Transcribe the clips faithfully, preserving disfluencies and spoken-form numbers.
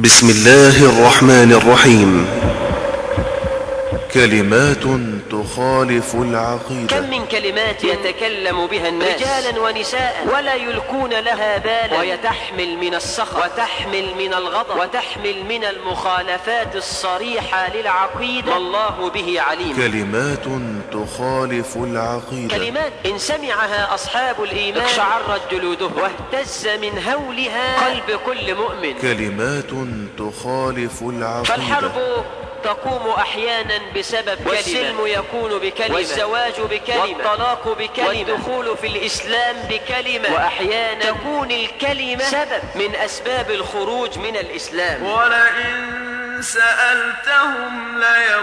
بسم الله الرحمن الرحيم. كلمات تخالف العقيدة. كم من كلمات يتكلم بها الناس رجالا ونساء ولا يلقون لها بالا، وهي تحمل من السخط وتحمل من الغضب وتحمل من المخالفات الصريحة للعقيدة، والله به عليم. كلمات تخالف العقيدة. كلمات إن سمعها أصحاب الإيمان اقشعرت جلودهم واهتز من هولها قلب كل مؤمن. كلمات تخالف العقيدة. فالحرب تقوم أحيانا بسبب كلمة، والسلم يكون بكلمة، والزواج بكلمة، والطلاق بكلمة، والدخول في الإسلام بكلمة، وأحيانا تكون الكلمة سبب من أسباب الخروج من الإسلام. ولئن سألتهم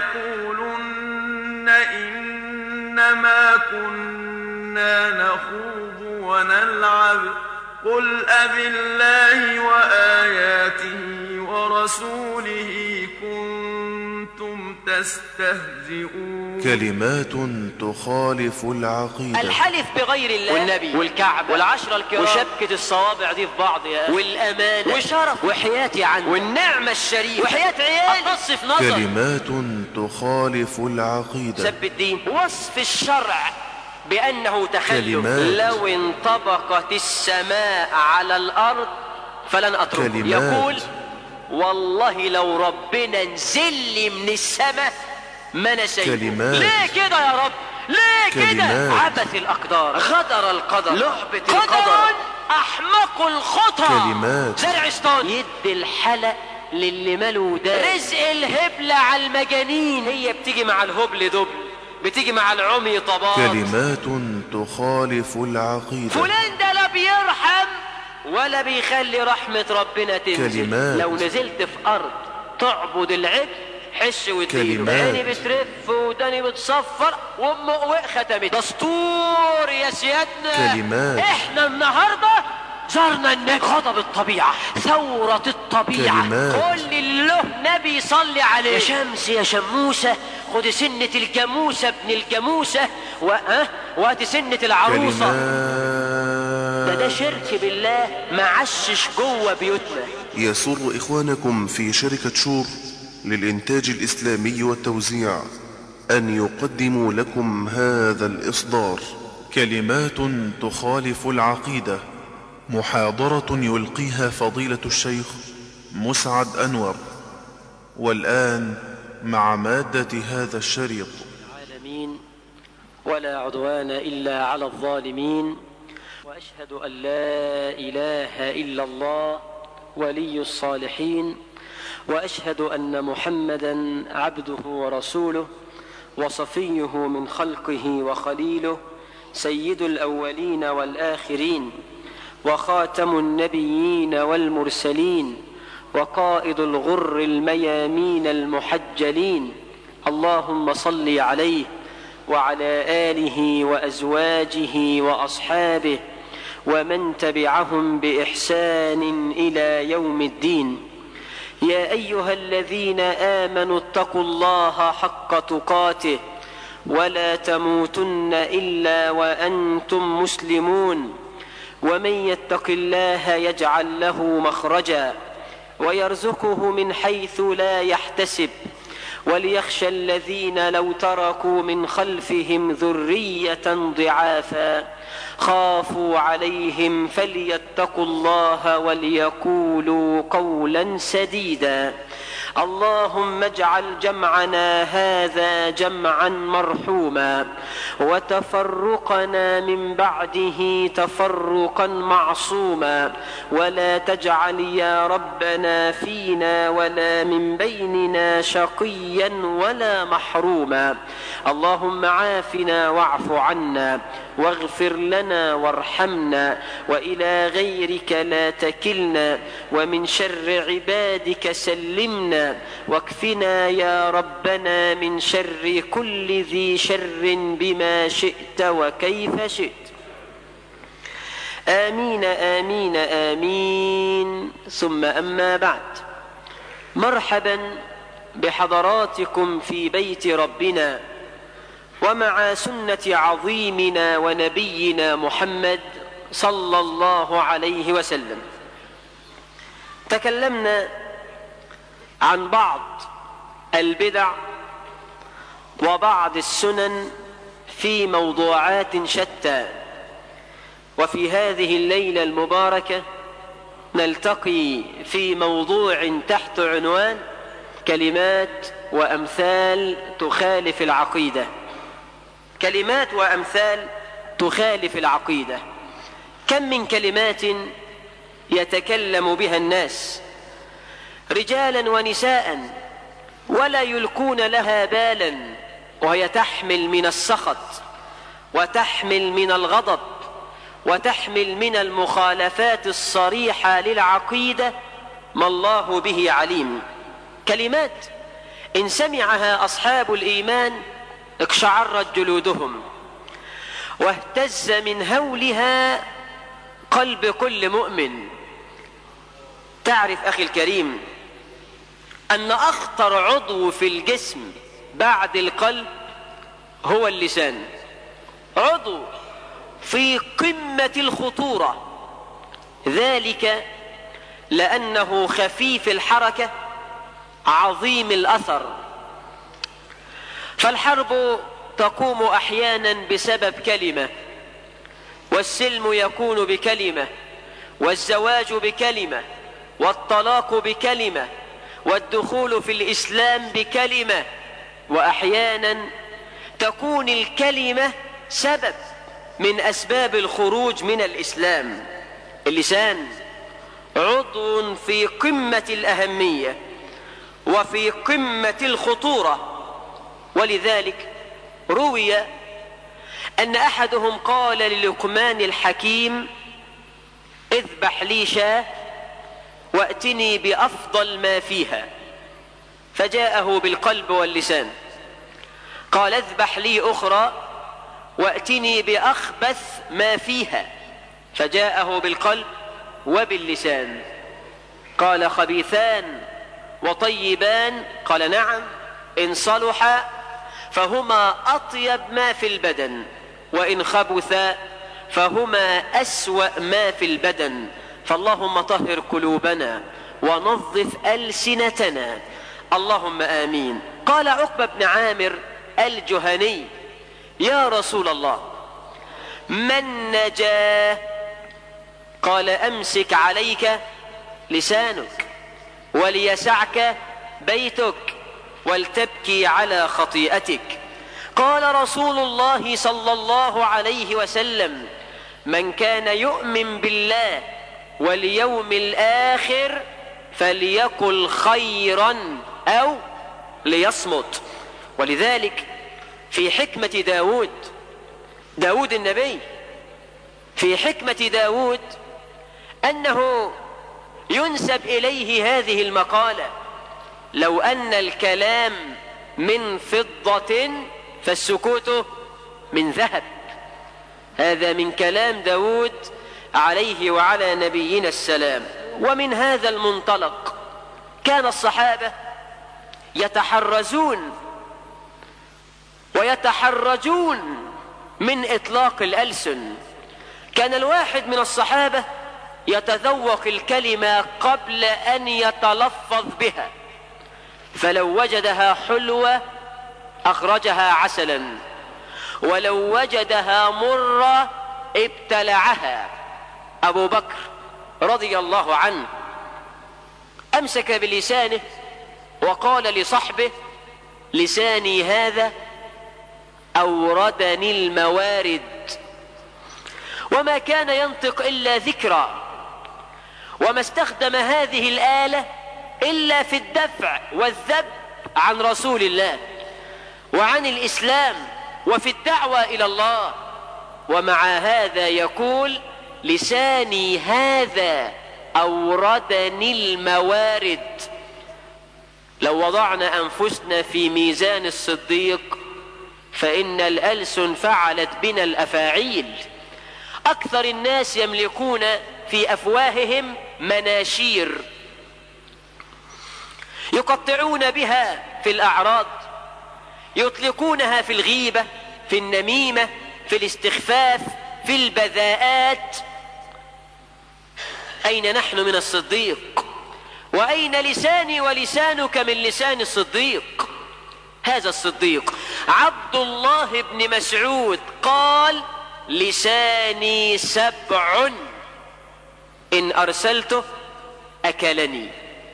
ليقولن إنما كنا نخوض ونلعب قل أبالله وآياته ورسوله كنتم تستهزئون. كلمات تخالف العقيدة. الحلف بغير الله والنبي والكعبة والعشرة الكرام وشبكة الصوابع دي في بعض يا والأمان وشرف وحياتي عنه والنعمة الشريفة وحياة عيال أتصف نظر. كلمات تخالف العقيدة. سب الدين وصف الشرع بأنه تخلف. لو انطبقت السماء على الأرض فلن أتركه. يقول والله لو ربنا نزل لي من السماء ما نسيته. ليه كده يا رب؟ ليه كده؟ عبث الأقدار، غدر القدر، لعبة القدر، أحمق الخطى. كلمات زرع شيطان يدي الحلق للي ماله ده. رزق الهبل على المجانين، هي بتيجي مع الهبل دبل، بتيجي مع العمي طباط. كلمات تخالف العقيدة. فلان ده لا بيرحم ولا بيخلي رحمة ربنا تنزل. كلمات. لو نزلت في أرض تعبد العجل حش واديله، عيني بترف وداني بتصفر وام ختمت. دستور يا سيادنا. كلمات. احنا النهارده زرنا النبي، غضب الطبيعة، ثورة الطبيعة. كلمات. كل اللي له نبي صلي عليه. يا شمس يا شموسة خد سنة الجاموسة ابن الجاموسة و... أه؟ وهات سنة العروسة. ده ده شرك بالله معشش جوه بيوتنا. يسر إخوانكم في شركة شور للإنتاج الإسلامي والتوزيع أن يقدموا لكم هذا الإصدار. كلمات تخالف العقيدة، محاضرة يلقيها فضيلة الشيخ مسعد أنور. والآن مع مادة هذا الشريط. العالمين ولا عدوان إلا على الظالمين، وأشهد أن لا إله إلا الله ولي الصالحين، وأشهد أن محمدا عبده ورسوله وصفيه من خلقه وخليله، سيد الأولين والآخرين وخاتم النبيين والمرسلين وقائد الغر الميامين المحجلين. اللهم صل عليه وعلى آله وأزواجه وأصحابه ومن تبعهم بإحسان إلى يوم الدين. يا أيها الذين آمنوا اتقوا الله حق تقاته ولا تموتن إلا وأنتم مسلمون. ومن يتق الله يجعل له مخرجا ويرزقه من حيث لا يحتسب. وليخشى الذين لو تركوا من خلفهم ذرية ضعافا خافوا عليهم فليتقوا الله وليقولوا قولا سديدا. اللهم اجعل جمعنا هذا جمعا مرحوما وتفرقنا من بعده تفرقا معصوما، ولا تجعل يا ربنا فينا ولا من بيننا شقيا ولا محروما. اللهم عافنا واعف عنا واغفر لنا وارحمنا، وإلى غيرك لا تكلنا، ومن شر عبادك سلمنا، واكفنا يا ربنا من شر كل ذي شر بما شئت وكيف شئت. آمين آمين آمين. ثم أما بعد، مرحبا بحضراتكم في بيت ربنا ومع سنة عظيمنا ونبينا محمد صلى الله عليه وسلم. تكلمنا عن بعض البدع وبعض السنن في موضوعات شتى. وفي هذه الليلة المباركة نلتقي في موضوع تحت عنوان كلمات وأمثال تخالف العقيدة. كلمات وأمثال تخالف العقيدة. كم من كلمات يتكلم بها الناس رجالا ونساء ولا يلقون لها بالا، وهي تحمل من السخط وتحمل من الغضب وتحمل من المخالفات الصريحة للعقيدة ما الله به عليم. كلمات إن سمعها أصحاب الإيمان اقشعرت جلودهم واهتز من هولها قلب كل مؤمن. تعرف أخي الكريم أن أخطر عضو في الجسم بعد القلب هو اللسان، عضو في قمة الخطورة، ذلك لأنه خفيف الحركة عظيم الأثر. فالحرب تقوم أحيانا بسبب كلمة، والسلم يكون بكلمة، والزواج بكلمة، والطلاق بكلمة، والدخول في الإسلام بكلمة. وأحيانا تكون الكلمة سبب من أسباب الخروج من الإسلام. اللسان عضو في قمة الأهمية وفي قمة الخطورة، ولذلك روي أن أحدهم قال للقمان الحكيم: اذبح لي شاة وأتني بأفضل ما فيها، فجاءه بالقلب واللسان. قال: اذبح لي أخرى وأتني بأخبث ما فيها، فجاءه بالقلب وباللسان. قال: خبيثان وطيبان؟ قال: نعم، إن صلحا فهما أطيب ما في البدن، وإن خبثا فهما أسوأ ما في البدن. فاللهم طهر قلوبنا ونظف ألسنتنا، اللهم آمين. قال عقبة بن عامر الجهني: يا رسول الله، من نجا؟ قال: أمسك عليك لسانك وليسعك بيتك ولتبكي على خطيئتك. قال رسول الله صلى الله عليه وسلم: من كان يؤمن بالله واليوم الآخر فليقل خيرا أو ليصمت. ولذلك في حكمة داود داود النبي في حكمة داود أنه ينسب إليه هذه المقالة: لو أن الكلام من فضة فالسكوت من ذهب. هذا من كلام داود عليه وعلى نبينا السلام. ومن هذا المنطلق كان الصحابة يتحرزون ويتحرجون من إطلاق الألسن. كان الواحد من الصحابة يتذوق الكلمة قبل أن يتلفظ بها، فلو وجدها حلوة أخرجها عسلا، ولو وجدها مرة ابتلعها. أبو بكر رضي الله عنه أمسك بلسانه وقال لصحبه: لساني هذا أوردني الموارد. وما كان ينطق إلا ذكرى، وما استخدم هذه الآلة إلا في الدفع والذب عن رسول الله وعن الإسلام وفي الدعوة إلى الله. ومع هذا يقول: لساني هذا أوردني الموارد. لو وضعنا أنفسنا في ميزان الصديق فإن الألسن فعلت بنا الأفاعيل. أكثر الناس يملكون في أفواههم مناشير يقطعون بها في الأعراض، يطلقونها في الغيبة، في النميمة، في الاستخفاف، في البذاءات. أين نحن من الصديق؟ وأين لساني ولسانك من لسان الصديق؟ هذا الصديق عبد الله بن مسعود قال: لساني سبع إن أرسلته أكلني.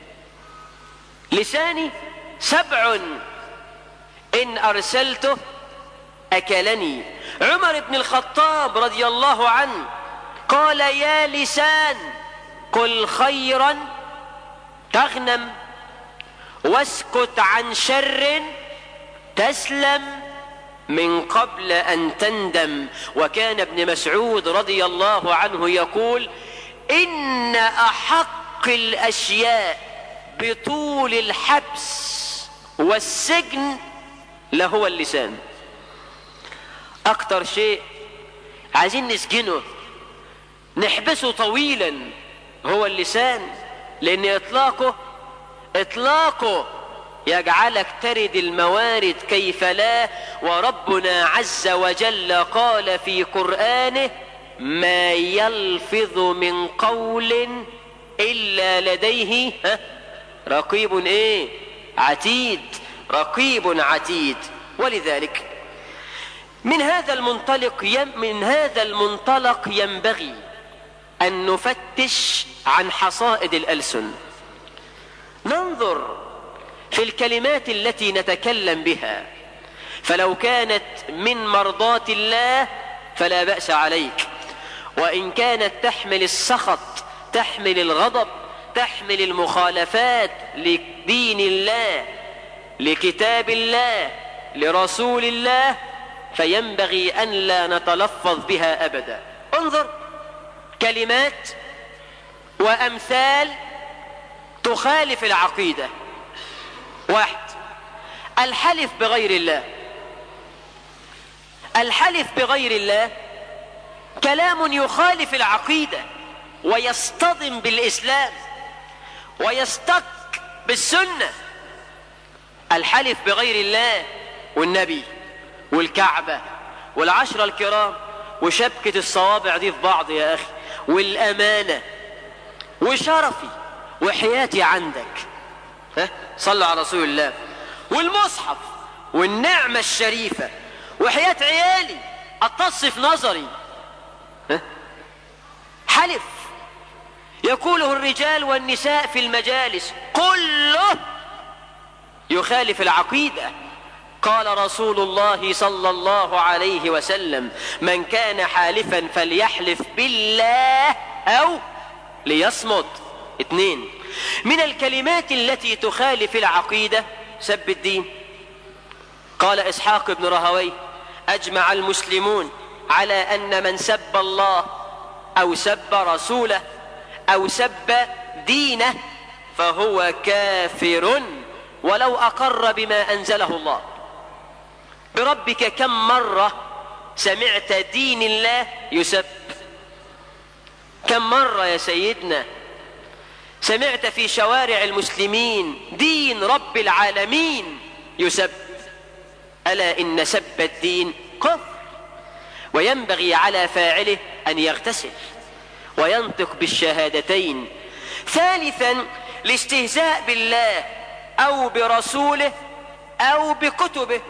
لساني سبع إن أرسلته أكلني. عمر بن الخطاب رضي الله عنه قال: يا لسان قل خيرا تغنم، واسكت عن شر تسلم من قبل أن تندم. وكان ابن مسعود رضي الله عنه يقول: إن أحق الأشياء بطول الحبس والسجن لهو اللسان. أكتر شيء عايزين نسجنه نحبسه طويلا هو اللسان، لأن إطلاقه إطلاقه يجعلك ترد الموارد كيف لا. وربنا عز وجل قال في قرآنه: ما يلفظ من قول إلا لديه رقيب إيه؟ عتيد. رقيب عتيد. ولذلك من هذا المنطلق من هذا المنطلق ينبغي أن نفتش عن حصائد الألسن، ننظر في الكلمات التي نتكلم بها، فلو كانت من مرضاة الله فلا بأس عليك، وإن كانت تحمل السخط، تحمل الغضب، تحمل المخالفات لدين الله، لكتاب الله، لرسول الله، فينبغي أن لا نتلفظ بها أبدا. انظر كلمات وأمثال تخالف العقيدة. واحد: الحلف بغير الله. الحلف بغير الله كلام يخالف العقيدة ويصطدم بالإسلام ويستك بالسنة. الحلف بغير الله والنبي والكعبة والعشرة الكرام وشبكة الصوابع دي في بعض يا أخي، والأمانة وشرفي وحياتي عندك، ها؟ صلوا على رسول الله، والمصحف والنعمة الشريفة وحياة عيالي أتصف نظري، ها؟ حلف يقوله الرجال والنساء في المجالس كله يخالف العقيدة. قال رسول الله صلى الله عليه وسلم: من كان حالفا فليحلف بالله أو ليصمت. اثنين: من الكلمات التي تخالف العقيدة سب الدين. قال إسحاق بن راهويه: أجمع المسلمون على أن من سب الله أو سب رسوله أو سب دينه فهو كافر ولو أقر بما أنزله الله. بربك كم مرة سمعت دين الله يسب؟ كم مرة يا سيدنا سمعت في شوارع المسلمين دين رب العالمين يسب؟ ألا إن سب الدين كفر، وينبغي على فاعله أن يغتسل وينطق بالشهادتين. ثالثا: الاستهزاء بالله أو برسوله أو بكتبه،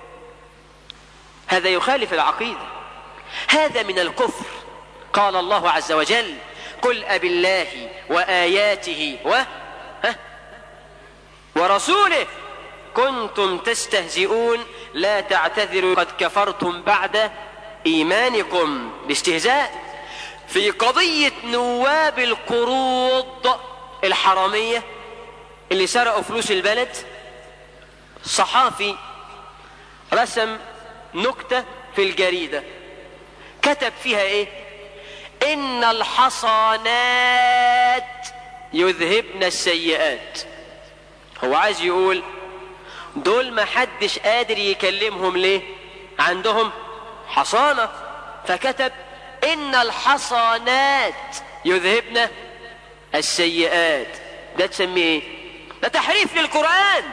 هذا يخالف العقيدة، هذا من الكفر. قال الله عز وجل: قل أبالله وآياته و... ها؟ ورسوله كنتم تستهزئون لا تعتذروا قد كفرتم بعد إيمانكم. الاستهزاء في قضية نواب القروض الحرامية اللي سرقوا فلوس البلد، صحافي رسم نكتة في الجريدة كتب فيها ايه؟ إن الحصانات يذهبن السيئات. هو عايز يقول دول ما حدش قادر يكلمهم ليه؟ عندهم حصانة، فكتب إن الحصانات يذهبن السيئات. ده تسميه ايه؟ ده تحريف للقرآن.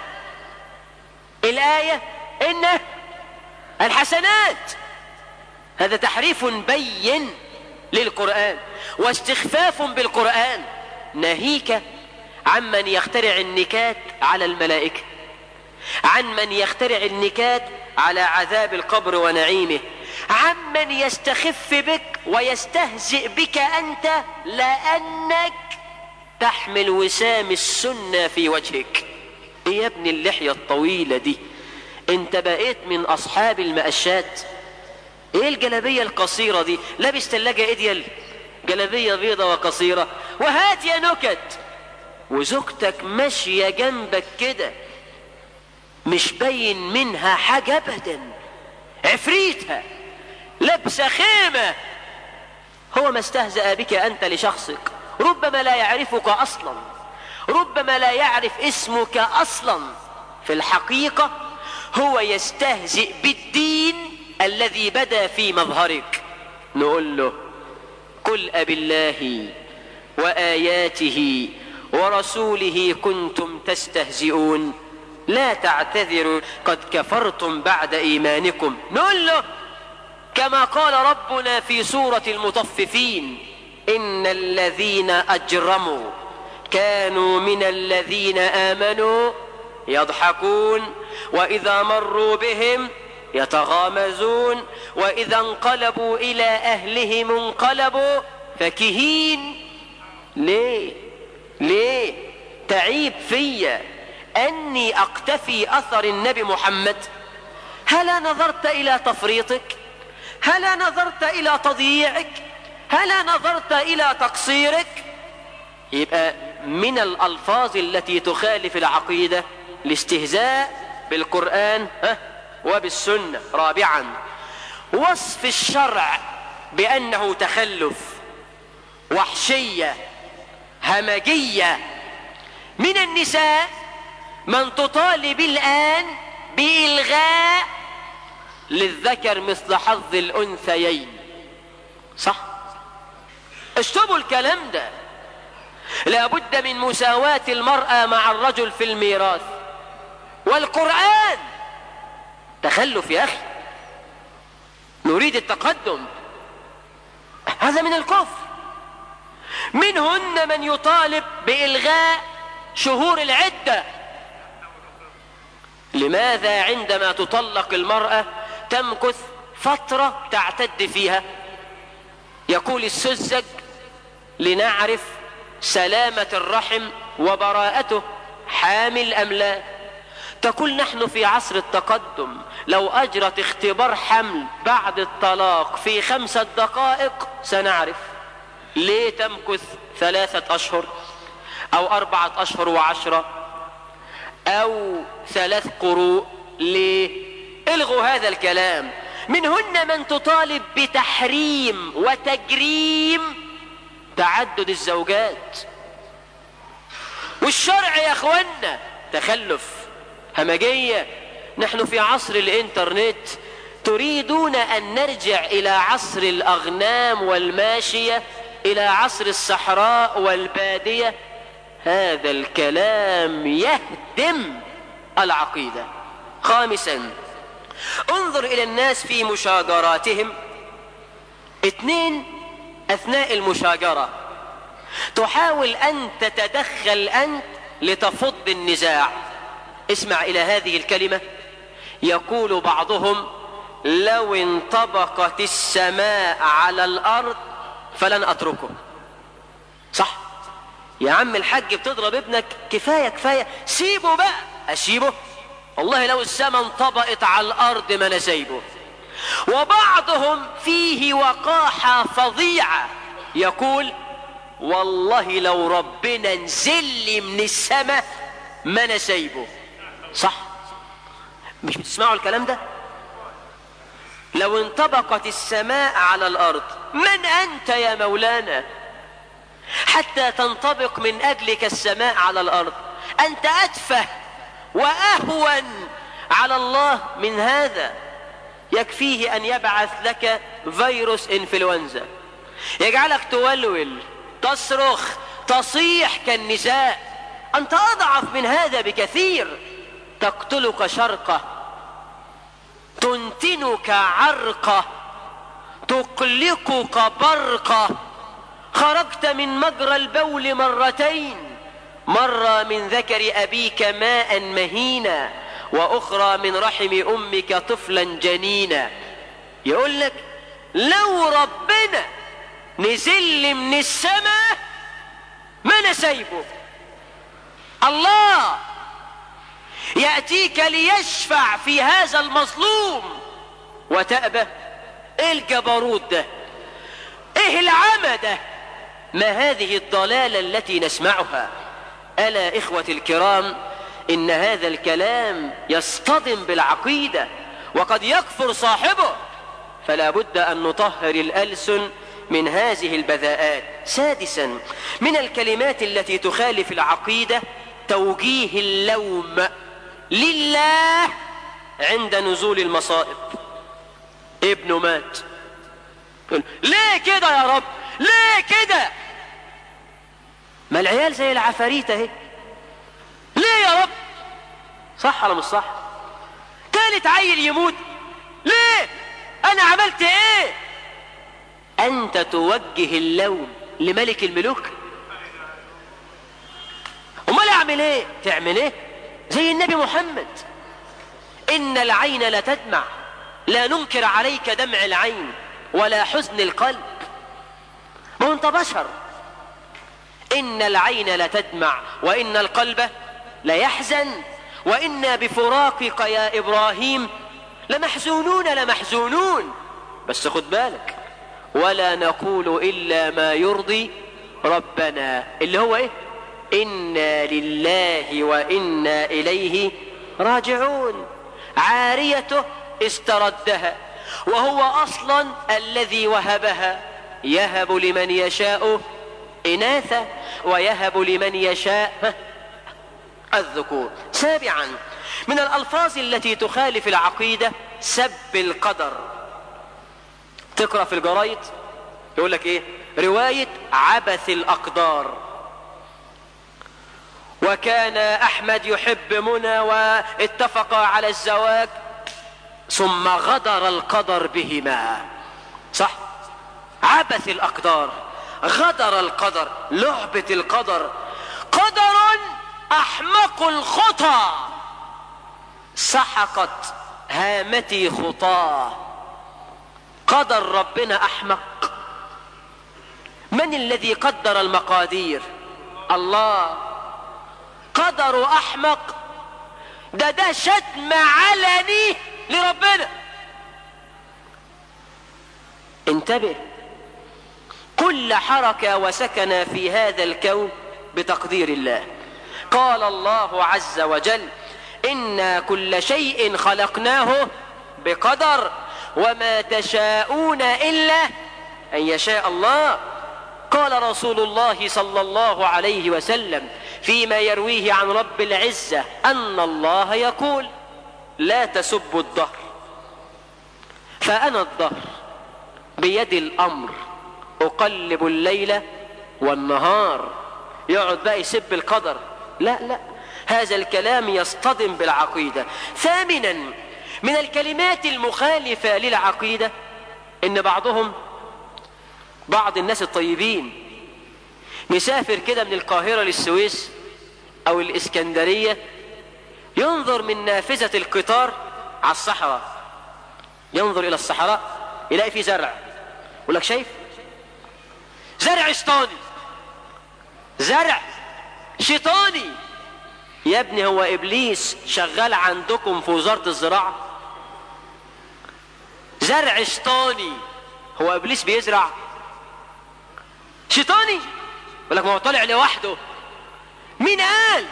الآية إن الحسنات، هذا تحريف بين للقرآن واستخفاف بالقرآن. ناهيك عمن يخترع النكات على الملائكة، عن من يخترع النكات على عذاب القبر ونعيمه، عمن يستخف بك ويستهزئ بك أنت لأنك تحمل وسام السنة في وجهك. إيه يا ابن اللحية الطويلة دي؟ انت بقيت من أصحاب المقشات. ايه الجلابية القصيرة دي؟ لابس تلاجة ايديال، جلابية بيضة وقصيرة، وهات يا نكت، وزوجتك ماشية جنبك كده مش باين منها حاجة أبدا، عفريتها لابسة خيمة. هو ما استهزأ بك أنت لشخصك، ربما لا يعرفك أصلا، ربما لا يعرف اسمك أصلا. في الحقيقة هو يستهزئ بالدين الذي بدا في مظهرك. نقول له قل أبالله وآياته ورسوله كنتم تستهزئون لا تعتذروا قد كفرتم بعد إيمانكم. نقول له كما قال ربنا في سورة المطففين إن الذين أجرموا كانوا من الذين آمنوا يضحكون وإذا مروا بهم يتغامزون وإذا انقلبوا إلى أهلهم انقلبوا فكهين. ليه ليه تعيب فيا أني أقتفي أثر النبي محمد؟ هلا نظرت إلى تفريطك؟ هلا نظرت إلى تضييعك؟ هلا نظرت إلى تقصيرك؟ يبقى من الألفاظ التي تخالف العقيدة الاستهزاء بالقرآن وبالسنة. رابعا وصف الشرع بأنه تخلف، وحشية، همجية. من النساء من تطالب الآن بإلغاء للذكر مثل حظ الأنثيين. صح؟ اشتبوا الكلام ده. لابد من مساواة المرأة مع الرجل في الميراث، والقرآن تخلف يا أخي. نريد التقدم، هذا من الكفر. منهن من يطالب بإلغاء شهور العدة. لماذا عندما تطلق المرأة تمكث فترة تعتد فيها؟ يقول السذج لنعرف سلامة الرحم وبراءته، حامل أم لا. تقول نحن في عصر التقدم لو أجرت اختبار حمل بعد الطلاق في خمسة دقائق سنعرف. ليه تمكث ثلاثة أشهر أو أربعة أشهر وعشرة أو ثلاث قروء؟ ليه؟ الغوا هذا الكلام. منهن من تطالب بتحريم وتجريم تعدد الزوجات. والشرع يا اخوانا تخلف، همجية. نحن في عصر الانترنت، تريدون ان نرجع الى عصر الاغنام والماشية، الى عصر الصحراء والبادية. هذا الكلام يهدم العقيدة. خامسا انظر الى الناس في مشاجراتهم. اثنين اثناء المشاجرة تحاول ان تتدخل انت لتفض النزاع. اسمع الى هذه الكلمة. يقول بعضهم لو انطبقت السماء على الارض فلن اتركه. صح يا عم الحاج، بتضرب ابنك، كفاية كفاية، سيبه بقى. اسيبه؟ والله لو السماء انطبقت على الارض ما انا سايبه. وبعضهم فيه وقاحة فظيعة يقول والله لو ربنا نزل لي من السماء ما انا سايبه. صح؟ مش بتسمعوا الكلام ده؟ لو انطبقت السماء على الارض، من انت يا مولانا حتى تنطبق من اجلك السماء على الارض؟ انت اتفه واهون على الله من هذا. يكفيه ان يبعث لك فيروس انفلونزا يجعلك تولول، تصرخ، تصيح كالنساء. انت اضعف من هذا بكثير. تقتلك شرقة، تنتنك عرقة، تقلقك برقة. خرجت من مجرى البول مرتين، مرة من ذكر أبيك ماء مهينا، وأخرى من رحم أمك طفلا جنينا. يقول لك لو ربنا نزل من السماء ما نسيبه. الله يأتيك ليشفع في هذا المظلوم وتأبى. ايه الجبروت ده؟ ايه العمى ده؟ ما هذه الضلالة التي نسمعها؟ ألا إخوة الكرام، إن هذا الكلام يصطدم بالعقيدة وقد يكفر صاحبه، فلا بد أن نطهر الألسن من هذه البذاءات. سادسا، من الكلمات التي تخالف العقيدة توجيه اللوم لله عند نزول المصائب. ابنه مات، ليه كده يا رب؟ ليه كده؟ ما العيال زي العفاريت اهي. ليه يا رب؟ صح ولا مش صح؟ تالت عيل يموت، ليه؟ انا عملت ايه؟ انت توجه اللوم لملك الملوك. امال اعمل ايه؟ تعمل ايه؟ زي النبي محمد، ان العين لتدمع، لا ننكر عليك دمع العين ولا حزن القلب. ما انت بشر. ان العين لتدمع وان القلب ليحزن، وإنا بفراقك يا إبراهيم لمحزونون لمحزونون. بس خد بالك، ولا نقول إلا ما يرضي ربنا، اللي هو إيه؟ إنا لله وإنا إليه راجعون. عاريته استردها، وهو أصلا الذي وهبها. يهب لمن يشاء إناثا ويهب لمن يشاء الذكور. سابعا، من الألفاظ التي تخالف العقيدة سب القدر. تقرأ في الجرايد يقول لك ايه؟ رواية عبث الأقدار، وكان أحمد يحب منى واتفقا على الزواج ثم غدر القدر بهما. صح؟ عبث الأقدار، غدر القدر، لعبة القدر. قدر أحمق الخطى، سحقت هامتي خطاه. قدر ربنا أحمق. من الذي قدر المقادير؟ الله. قدر أحمق، ده ده شتم علني لربنا. انتبه، كل حركة وسكن في هذا الكون بتقدير الله. قال الله عز وجل: إنا كل شيء خلقناه بقدر وما تشاءون إلا أن يشاء الله. قال رسول الله صلى الله عليه وسلم فيما يرويه عن رب العزة أن الله يقول: لا تسبوا الدهر فأنا الدهر بيد الأمر أقلب الليل والنهار. يقعد بقى يسب القدر؟ لا لا، هذا الكلام يصطدم بالعقيدة. ثامنا، من الكلمات المخالفة للعقيدة إن بعضهم، بعض الناس الطيبين، مسافر كده من القاهرة للسويس أو الإسكندرية، ينظر من نافذة القطار على الصحراء، ينظر إلى الصحراء يلاقي فيه زرع. يقول لك: شايف؟ زرع شيطاني، زرع شيطاني. يا ابني، هو إبليس شغال عندكم في وزارة الزراعة؟ زرع شيطاني. هو إبليس بيزرع؟ شيطاني. يقول لك: ما هو طالع لوحده. مين قال؟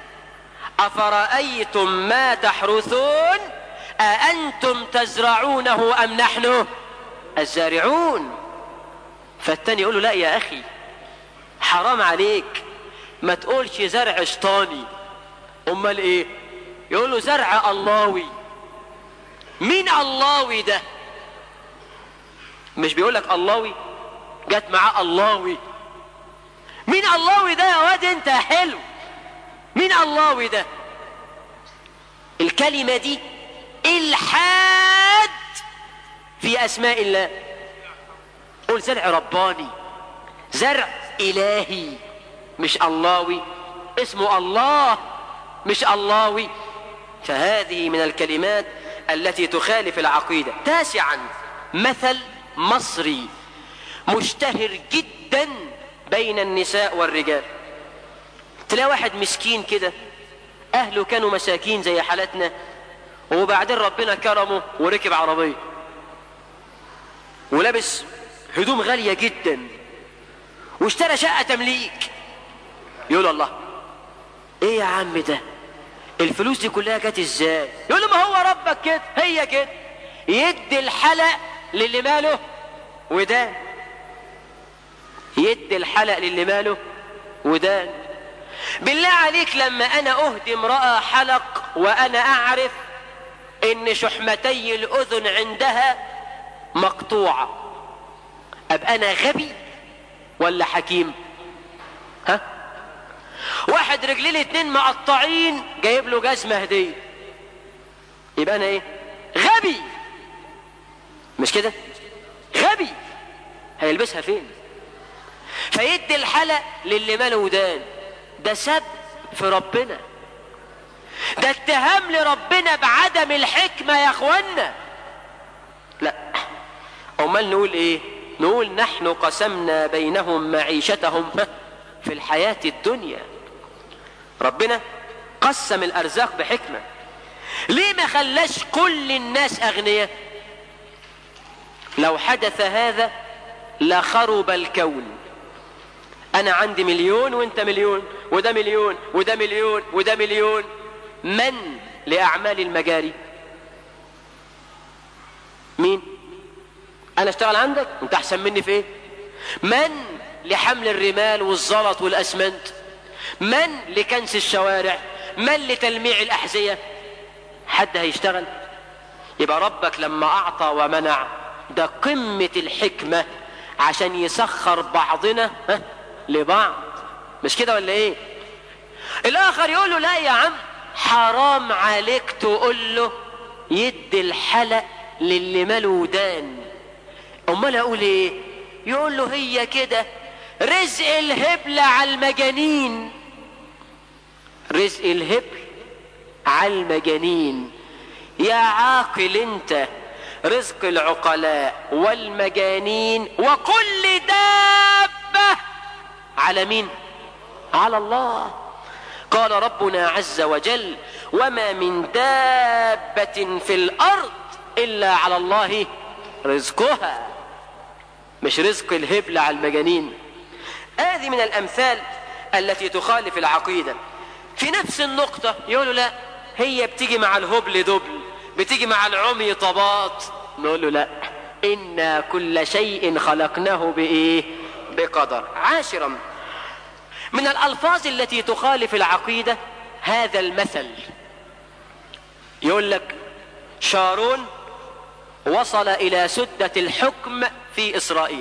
أفرأيتم ما تحرثون أأنتم تزرعونه أم نحن الزارعون؟ فالتاني يقول له: لا يا أخي، حرام عليك، ما تقولش زرع شيطاني. أمال إيه؟ يقول له: زرع اللهوي. مين اللهوي ده؟ مش بيقول لك اللهوي؟ جت معاه اللهوي. مين اللهوي ده يا واد انت يا حلو؟ مين اللهوي ده؟ الكلمة دي إلحاد في أسماء الله. قول زرع رباني، زرع إلهي، مش اللهوي. اسمه الله مش اللهوي. فهذه من الكلمات التي تخالف العقيدة. تاسعا، مثل مصري مشتهر جدا بين النساء والرجال. تلاقي واحد مسكين كده، اهله كانوا مساكين زي حالتنا، وبعدين ربنا كرمه وركب عربية ولابس هدوم غالية جدا واشترى شقة تمليك. يقول الله ايه يا عم ده، الفلوس دي كلها جت ازاي؟ يقول له ما هو ربك كده، هي كده، يدي الحلق للي ماله ودان، يدي الحلق للي ماله ودان. بالله عليك لما انا اهدي امرأة حلق وانا اعرف ان شحمتي الاذن عندها مقطوعة، ابقى انا غبي ولا حكيم؟ ها؟ واحد رجليه الاتنين مقطعين جايب له جزمة هدية، يبقى انا ايه؟ غبي. مش كده؟ غبي. هيلبسها فين؟ فيدي الحلق للي ماله ودان. ده سب في ربنا، ده اتهام لربنا بعدم الحكمة يا اخوانا. لا، امال نقول ايه؟ نقول نحن قسمنا بينهم معيشتهم في الحياة الدنيا. ربنا قسم الارزاق بحكمة. ليه ما خلاش كل الناس اغنياء؟ لو حدث هذا لخرب الكون. انا عندي مليون وانت مليون وده مليون وده مليون وده مليون، من لاعمال المجاري؟ مين؟ انا اشتغل عندك انت احسن مني في ايه؟ من لحمل الرمال والزلط والاسمنت؟ من لكنس الشوارع؟ من لتلميع الاحذية؟ حد هيشتغل؟ يبقى ربك لما اعطى ومنع ده قمة الحكمة عشان يسخر بعضنا لبعض. مش كده ولا ايه؟ الاخر يقول له لا يا عم حرام عليك تقول له يدي الحلق للي ماله ودان. امال اقول ايه؟ يقول له هي كده، رزق الهبل على المجانين، رزق الهبل على المجانين. يا عاقل انت، رزق العقلاء والمجانين وكل دابة على مين؟ على الله. قال ربنا عز وجل وما من دابة في الأرض إلا على الله رزقها. مش رزق الهبل على المجانين. هذه من الأمثال التي تخالف العقيدة. في نفس النقطة يقولوا لا هي بتيجي مع الهبل دبل، بتيجي مع العمي طباط. نقول له لا، إنا كل شيء خلقناه بإيه؟ بقدر. عاشرا، من الألفاظ التي تخالف العقيدة هذا المثل. يقول لك شارون وصل إلى سدة الحكم في إسرائيل.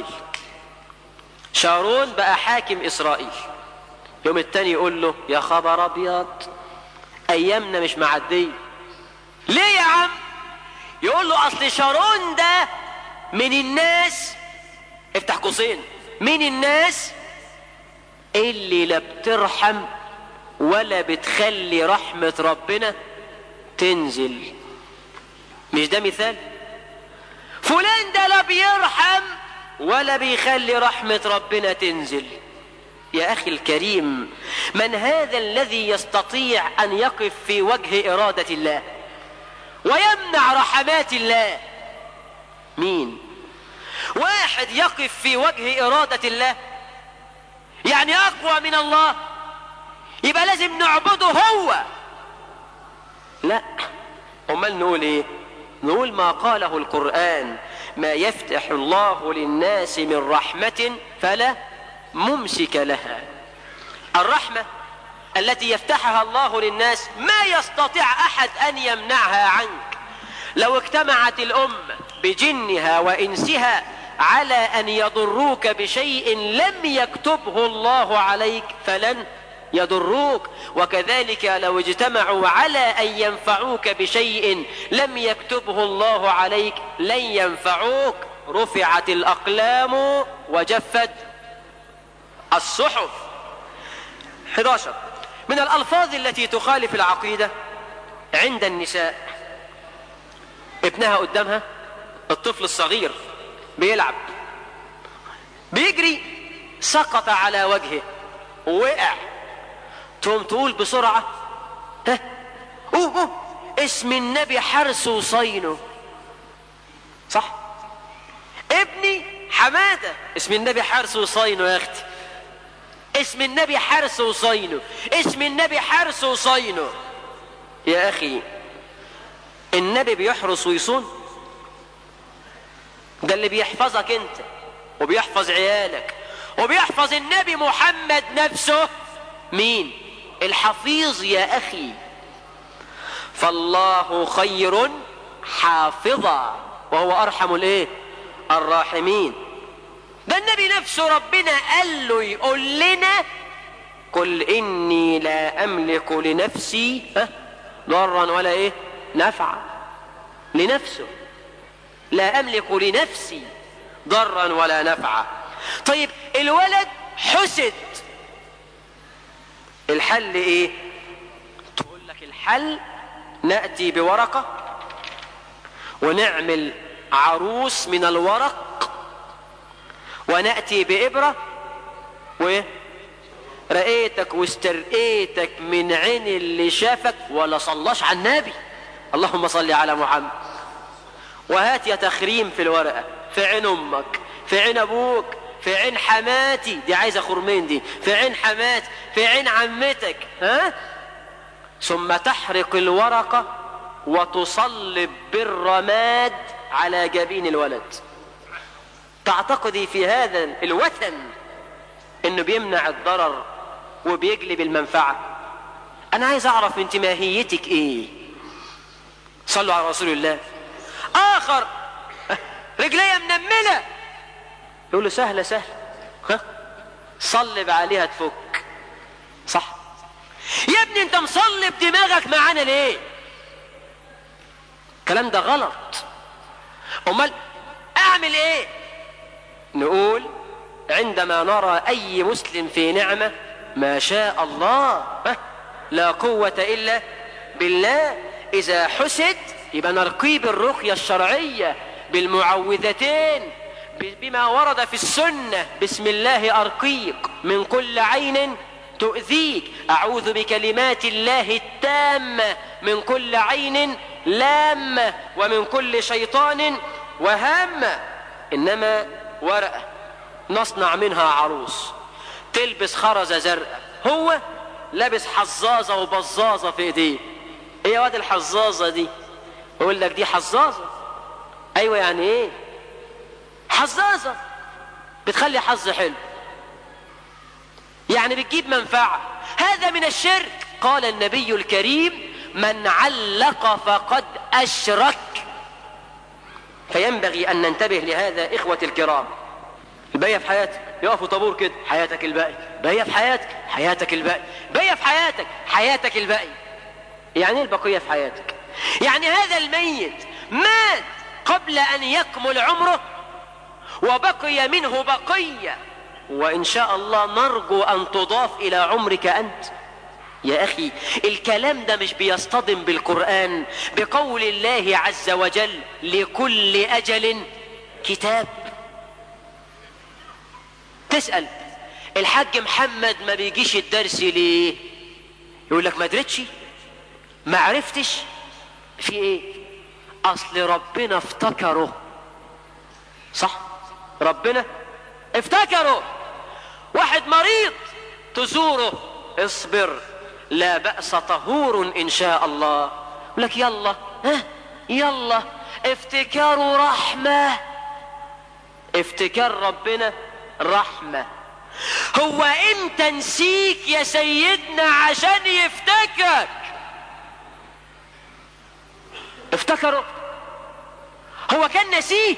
شارون بقى حاكم إسرائيل. يوم التاني يقول له يا خبر أبيض، أيامنا مش معدية. ليه يا عم؟ يقول له أصل شارون ده من الناس، افتح قوسين، من الناس اللي لا بترحم ولا بتخلي رحمة ربنا تنزل. مش ده مثال؟ فلان ده لا بيرحم ولا بيخلي رحمة ربنا تنزل. يا أخي الكريم، من هذا الذي يستطيع أن يقف في وجه إرادة الله ويمنع رحمات الله؟ مين؟ واحد يقف في وجه إرادة الله يعني أقوى من الله، يبقى لازم نعبده هو. لا، أمال نقول إيه؟ نقول ما قاله القرآن ما يفتح الله للناس من رحمة فلا ممسك لها. الرحمة التي يفتحها الله للناس ما يستطيع أحد أن يمنعها عنك. لو اجتمعت الأمة بجنها وإنسها على أن يضروك بشيء لم يكتبه الله عليك فلن يضروك، وكذلك لو اجتمعوا على أن ينفعوك بشيء لم يكتبه الله عليك لن ينفعوك. رفعت الأقلام وجفت الصحف. حداشر، من الألفاظ التي تخالف العقيدة عند النساء، ابنها قدامها، الطفل الصغير بيلعب بيجري، سقط على وجهه ووقع، تقوم تقول بسرعة ها أوه أوه اسم النبي حرس وصينه، صح؟ ابني حمادة، اسم النبي حرس وصينه يا اختي، اسم النبي حرس وصينه، اسم النبي حرس وصينه. يا اخي النبي بيحرس ويصون؟ ده اللي بيحفظك انت وبيحفظ عيالك وبيحفظ النبي محمد نفسه. مين الحفيظ يا اخي؟ فالله خير حافظا وهو ارحم الايه الراحمين. ده النبي نفسه ربنا قال له يقول لنا قل اني لا املك لنفسي ضرا ولا ايه نفعا، لنفسه لا املك لنفسي ضرا ولا نفعا. طيب الولد حسد، الحل ايه؟ تقول لك الحل نأتي بورقة ونعمل عروس من الورق، ونأتي بإبرة ورقيتك واسترقيتك من عين اللي شافك ولا صلاش على النبي، اللهم صل على محمد، وهات يا تخريم في الورقة، في عين أمك، في عين أبوك، في عين حماتي، دي عايزة خرمين دي، في عين حماتي، في عين عمتك، ها؟ ثم تحرق الورقة وتصلب بالرماد على جبين الولد. تعتقدي في هذا الوثن انه بيمنع الضرر وبيجلب المنفعة؟ انا عايز اعرف انت ماهيتك ايه. صلوا على رسول الله. اخر رجليه منملة، يقول له سهلة سهلة، ها صلب عليها تفك، صح؟ يا ابني انت مصلب دماغك معانا ليه؟ الكلام ده غلط. امال اعمل ايه؟ نقول عندما نرى اي مسلم في نعمة ما شاء الله، لا قوة الا بالله. اذا حسد يبقى نرقيه بالرقية الشرعية بالمعوذتين بما ورد في السنة، بسم الله ارقيك من كل عين تؤذيك، اعوذ بكلمات الله التامة من كل عين لامة ومن كل شيطان وهامة. انما ورقة نصنع منها عروس تلبس خرزة زرقاء، هو لابس حظاظة وبظاظة في ايديه. ايه يا واد الحظاظة دي؟ يقول لك دي حظاظة. ايوه يعني ايه حظاظة؟ بتخلي حظ حلو، يعني بتجيب منفعة. هذا من الشرك. قال النبي الكريم من علق فقد أشرك. فينبغي أن ننتبه لهذا إخوة الكرام. الباقية في حياتك، يقفوا طابور كده، حياتك الباقي، باقية في حياتك، حياتك الباقي، باقية في حياتك، حياتك الباقي. يعني ايه البقية في حياتك؟ يعني هذا الميت مات قبل أن يكمل عمره وبقي منه بقية، وإن شاء الله نرجو أن تضاف إلى عمرك أنت. يا أخي الكلام ده مش بيصطدم بالقرآن بقول الله عز وجل لكل أجل كتاب. تسأل الحاج محمد ما بيجيش الدرس ليه؟ يقول لك ما درتش، ما عرفتش. في ايه؟ اصل ربنا افتكره، صح؟ ربنا افتكره. واحد مريض تزوره، اصبر لا بأس طهور ان شاء الله، يقول لك يلا ها يلا. افتكار رحمة، افتكار ربنا رحمة. هو امتى نسيك يا سيدنا عشان يفتكرك؟ افتكره، هو كان نسيه.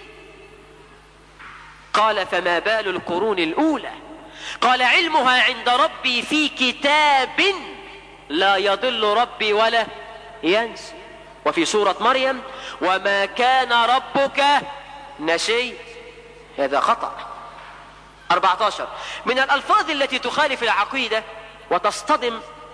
قال فما بال القرون الأولى؟ قال علمها عند ربي في كتاب لا يضل ربي ولا ينسى. وفي سورة مريم وما كان ربك نسي، هذا خطأ. أربعة عشر من الألفاظ التي تخالف العقيدة وتصطدم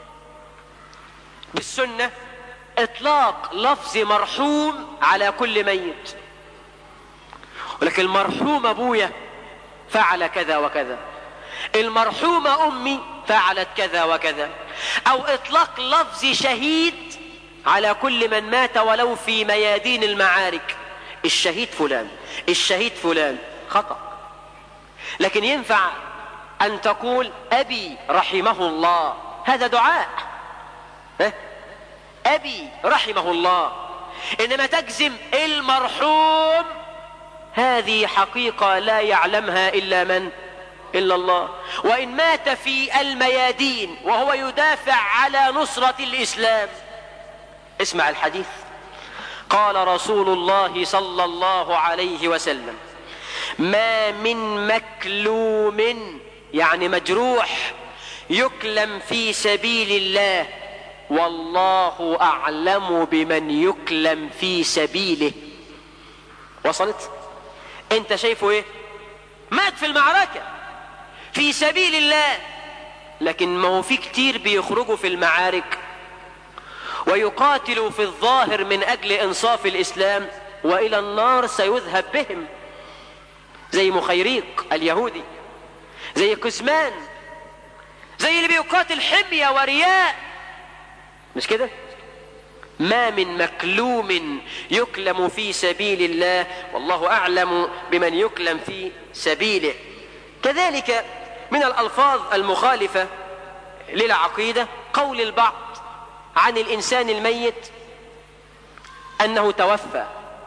بالسنة اطلاق لفظ مرحوم على كل ميت، ولكن المرحوم ابويا فعل كذا وكذا، المرحوم امي فعلت كذا وكذا، او اطلاق لفظ شهيد على كل من مات ولو في ميادين المعارك، الشهيد فلان الشهيد فلان، خطأ. لكن ينفع ان تقول ابي رحمه الله، هذا دعاء، ابي رحمه الله. انما تجزم المرحوم، هذه حقيقة لا يعلمها الا من الا الله. وان مات في الميادين وهو يدافع على نصرة الاسلام، اسمع الحديث. قال رسول الله صلى الله عليه وسلم: ما من مكلوم يعني مجروح يكلم في سبيل الله والله اعلم بمن يكلم في سبيله. وصلت؟ انت شايفه ايه؟ مات في المعركة في سبيل الله، لكن ما هو في كتير بيخرجوا في المعارك ويقاتلوا في الظاهر من اجل انصاف الاسلام والى النار سيذهب بهم، زي مخيريق اليهودي، زي كسمان، زي اللي بيقاتل حمية ورياء، مش كده؟ ما من مكلوم يكلم في سبيل الله والله اعلم بمن يكلم في سبيله. كذلك من الالفاظ المخالفة للعقيدة قول البعض عن الانسان الميت انه توفى.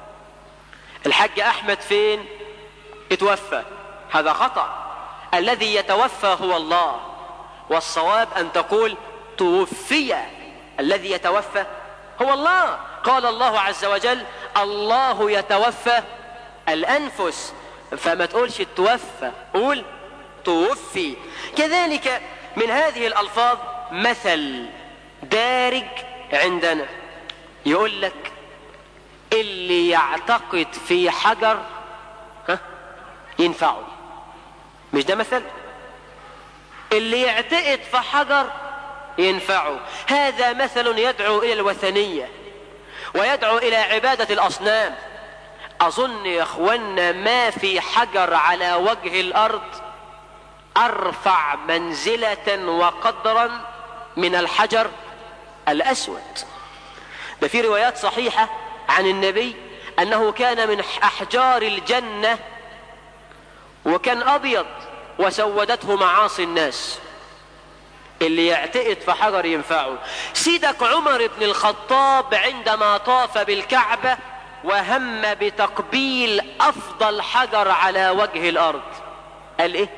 الحاج احمد فين؟ اتوفى، هذا خطأ. الذي يتوفى هو الله، والصواب ان تقول توفي. الذي يتوفى هو الله. قال الله عز وجل: الله يتوفى الانفس، فما تقولش توفى، قول توفي. كذلك من هذه الالفاظ مثل دارج عندنا، يقول لك اللي يعتقد في حجر ها ينفعه. مش ده مثل؟ اللي يعتقد في حجر ينفعه. هذا مثل يدعو الى الوثنية ويدعو الى عبادة الاصنام. اظن يا اخوانا ما في حجر على وجه الارض ارفع منزلة وقدرا من الحجر الاسود. ده في روايات صحيحة عن النبي انه كان من احجار الجنة وكان ابيض وسودته معاصي الناس. اللي يعتقد في حجر ينفعه. سيدك عمر بن الخطاب عندما طاف بالكعبة وهم بتقبيل افضل حجر على وجه الارض قال ايه؟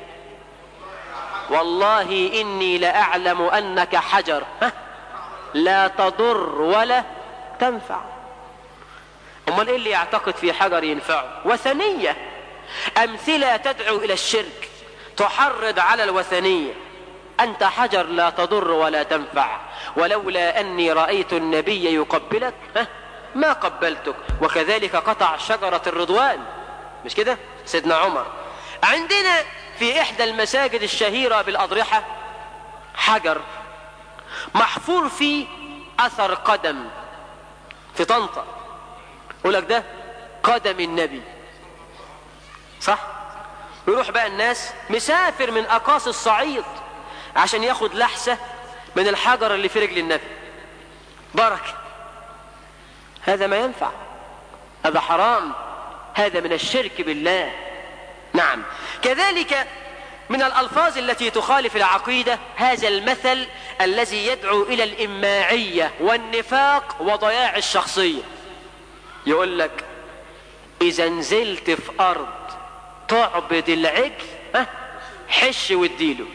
والله اني لاعلم انك حجر ها لا تضر ولا تنفع. امال ايه اللي يعتقد في حجر ينفعه؟ وثنية، امثلة تدعو الى الشرك، تحرض على الوثنية. انت حجر لا تضر ولا تنفع، ولولا اني رأيت النبي يقبلك ها ما قبلتك. وكذلك قطع شجرة الرضوان، مش كده؟ سيدنا عمر. عندنا في احدى المساجد الشهيرة بالاضرحة حجر محفور فيه اثر قدم في طنطا، يقول لك ده قدم النبي، صح؟ يروح بقى الناس مسافر من اقاصي الصعيد عشان ياخد لحسة من الحجر اللي في رجل النبي، بركة. هذا ما ينفع، هذا حرام، هذا من الشرك بالله. نعم. كذلك من الألفاظ التي تخالف العقيدة هذا المثل الذي يدعو إلى الإماعية والنفاق وضياع الشخصية. يقول لك إذا نزلت في أرض تعبد العجل ها حش واديله.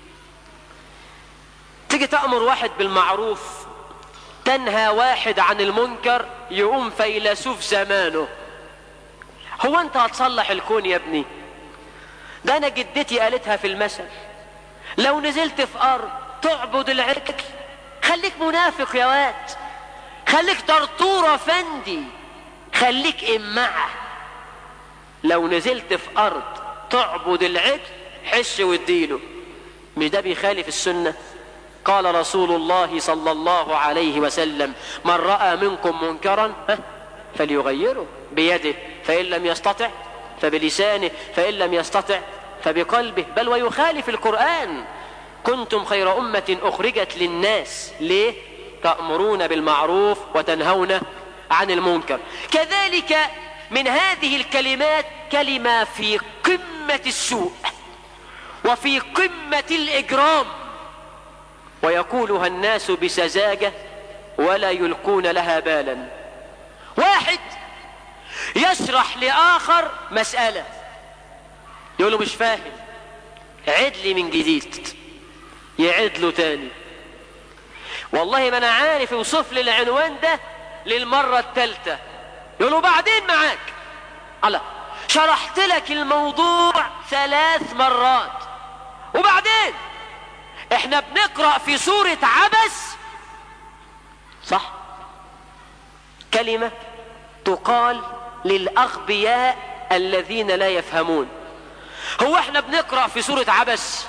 تيجي تأمر واحد بالمعروف تنهى واحد عن المنكر يقوم فيلسوف زمانه. هو انت هتصلح الكون يا ابني؟ ده انا جدتي قالتها في المثل، لو نزلت في ارض تعبد العجل خليك منافق يا واد، خليك طرطورة فندي، خليك امعة. لو نزلت في ارض تعبد العجل حش واديله. مش ده بيخالف السنة؟ قال رسول الله صلى الله عليه وسلم: من رأى منكم منكرا فليغيره بيده، فإن لم يستطع فبلسانه، فإن لم يستطع فبقلبه، بل ويخالف القرآن. كنتم خير أمة أخرجت للناس. ليه؟ تأمرون بالمعروف وتنهون عن المنكر. كذلك من هذه الكلمات كلمة في قمة السوء وفي قمة الإجرام، ويقولها الناس بسذاجة ولا يلقون لها بالا. واحد يشرح لآخر مسألة، يقول له مش فاهم، عد لي من جديد، يعد له تاني، والله ما انا عارف، يوصف لي العنوان ده للمرة الثالثة، يقول له بعدين معاك. الله، شرحت لك الموضوع ثلاث مرات وبعدين احنا بنقرأ في سورة عبس، صح؟ كلمة تقال للأغبياء الذين لا يفهمون. هو احنا بنقرأ في سورة عبس؟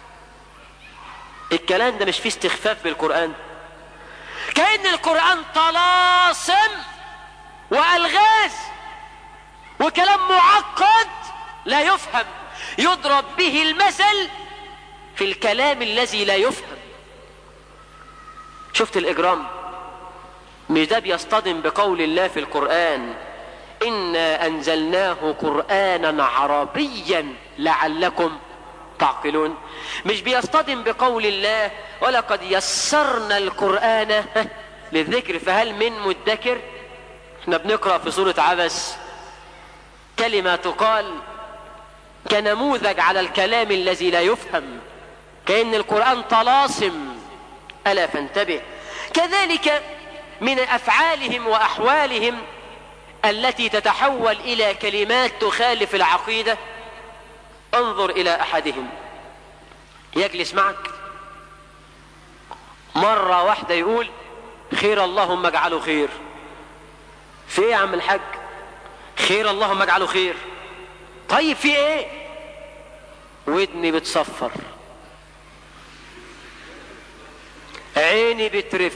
الكلام ده مش فيه استخفاف بالقرآن؟ كأن القرآن طلاسم وألغاز وكلام معقد لا يفهم، يضرب به المثل في الكلام الذي لا يفهم. شفت الإجرام؟ مش ده بيصطدم بقول الله في القرآن: إنا أنزلناه قرآنا عربيا لعلكم تعقلون؟ مش بيصطدم بقول الله: ولقد يسرنا القرآن للذكر فهل من مدكر؟ احنا بنقرأ في سورة عبس كلمة تقال كنموذج على الكلام الذي لا يفهم، كأن القرآن طلاسم. ألا فانتبه. كذلك من أفعالهم وأحوالهم التي تتحول إلى كلمات تخالف العقيدة. انظر إلى أحدهم يجلس معك مرة واحدة يقول: خير اللهم اجعله خير. في ايه يا عم الحاج؟ خير اللهم اجعله خير. طيب في ايه؟ ودني بتصفر، عيني بترف،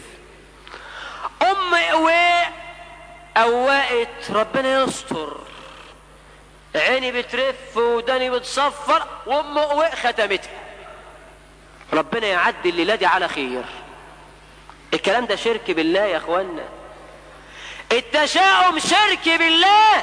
ام قواء قوقت، ربنا يستر، عيني بترف وداني بتصفر وام قواء ختمتها، ربنا يعدي الليله دي على خير. الكلام ده شرك بالله يا اخوانا. التشاؤم شرك بالله.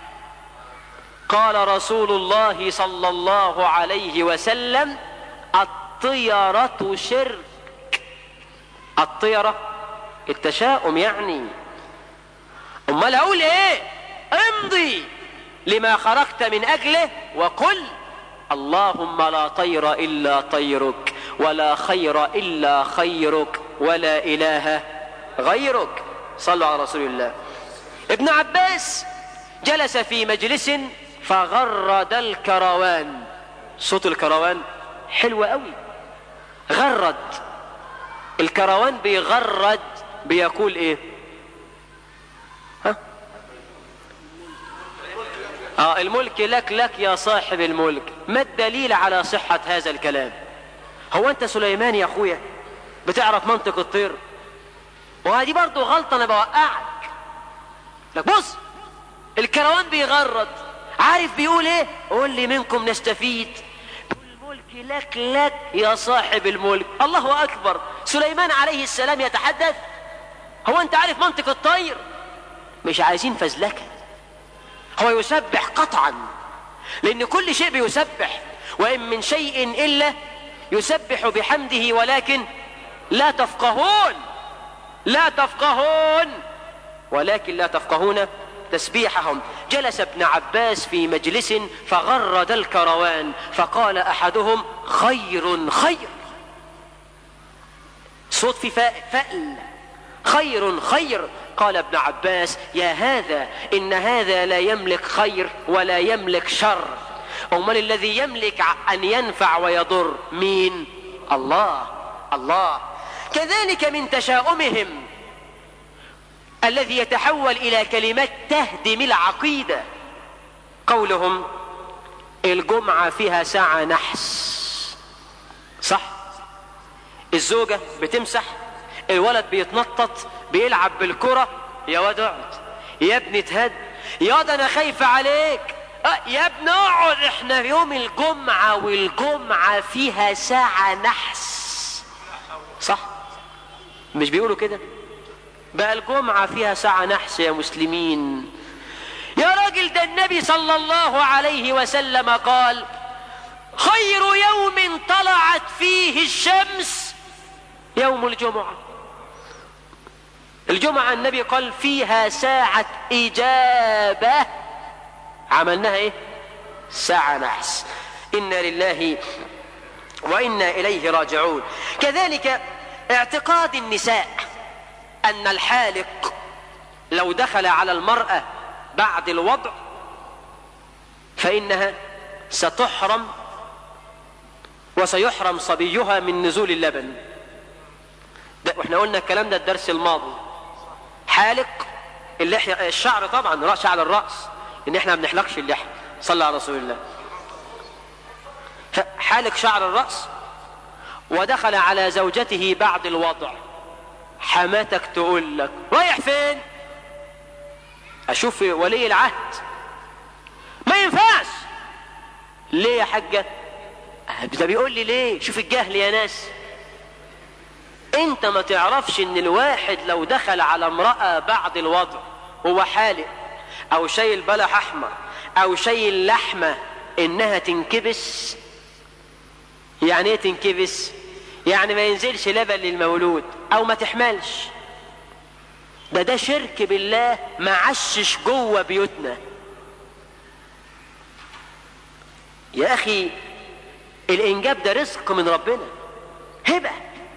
قال رسول الله صلى الله عليه وسلم: الطيرة شرك. الطيرة التشاؤم يعني. امال اقول ايه؟ امضي لما خرجت من اجله وقل: اللهم لا طير الا طيرك، ولا خير الا خيرك، ولا اله غيرك. صلوا على رسول الله. ابن عباس جلس في مجلس فغرد الكروان. صوت الكروان حلو قوي. غرد الكروان، بيغرد، بيقول ايه؟ ها؟ اه الملك لك لك يا صاحب الملك. ما الدليل على صحة هذا الكلام؟ هو انت سليمان يا اخويا بتعرف منطق الطير؟ وهذه برضو غلطة انا بوقعك لك. بص الكروان بيغرد، عارف بيقول ايه؟ قول لي منكم نستفيد. الملك لك لك يا صاحب الملك. الله اكبر. سليمان عليه السلام يتحدث. هو انت عارف منطق الطير؟ مش عايزين فزلكة. هو يسبح قطعا، لان كل شيء بيسبح، وان من شيء الا يسبح بحمده ولكن لا تفقهون لا تفقهون ولكن لا تفقهون تسبيحهم. جلس ابن عباس في مجلس فغرد الكروان، فقال احدهم: خير خير. صوت في فأل، خير خير. قال ابن عباس: يا هذا، إن هذا لا يملك خير ولا يملك شر. أمال الذي يملك أن ينفع ويضر مين؟ الله. الله. كذلك من تشاؤمهم الذي يتحول إلى كلمات تهدم العقيدة قولهم: الجمعة فيها ساعة نحس. صح؟ الزوجة بتمسح، الولد بيتنطط بيلعب بالكرة، يا واد اقعد، يا ابني اتهد، يا واد انا خايفة عليك، أه يا ابني اقعد، احنا في يوم الجمعة والجمعة فيها ساعة نحس، صح؟ مش بيقولوا كده؟ بقى الجمعة فيها ساعة نحس يا مسلمين. يا راجل ده النبي صلى الله عليه وسلم قال خير يوم طلعت فيه الشمس يوم الجمعة. الجمعة النبي قال فيها ساعة إجابة، عملناها ايه؟ ساعة نحس. إنا لله وإنا إليه راجعون. كذلك اعتقاد النساء أن الحالق لو دخل على المرأة بعد الوضع فإنها ستحرم وسيحرم صبيها من نزول اللبن. واحنا قلنا الكلام ده الدرس الماضي. حالق اللحية، الشعر طبعا، شعر الرأس، ان احنا ما بنحلقش اللحية، صلى على رسول الله. حالق شعر الرأس ودخل على زوجته بعد الوضع، حماتك تقول لك رايح فين؟ اشوف ولي العهد. ما ينفعش. ليه يا حاجة؟ ده بيقول لي ليه؟ شوف الجهل يا ناس. انت ما تعرفش ان الواحد لو دخل على امرأة بعد الوضع هو حالق او شايل بلح احمر او شايل لحمة انها تنكبس. يعني ايه تنكبس؟ يعني ما ينزلش لبن للمولود او ما تحملش. ده ده شرك بالله ما عشش جوه بيوتنا. يا اخي الانجاب ده رزق من ربنا، هبة،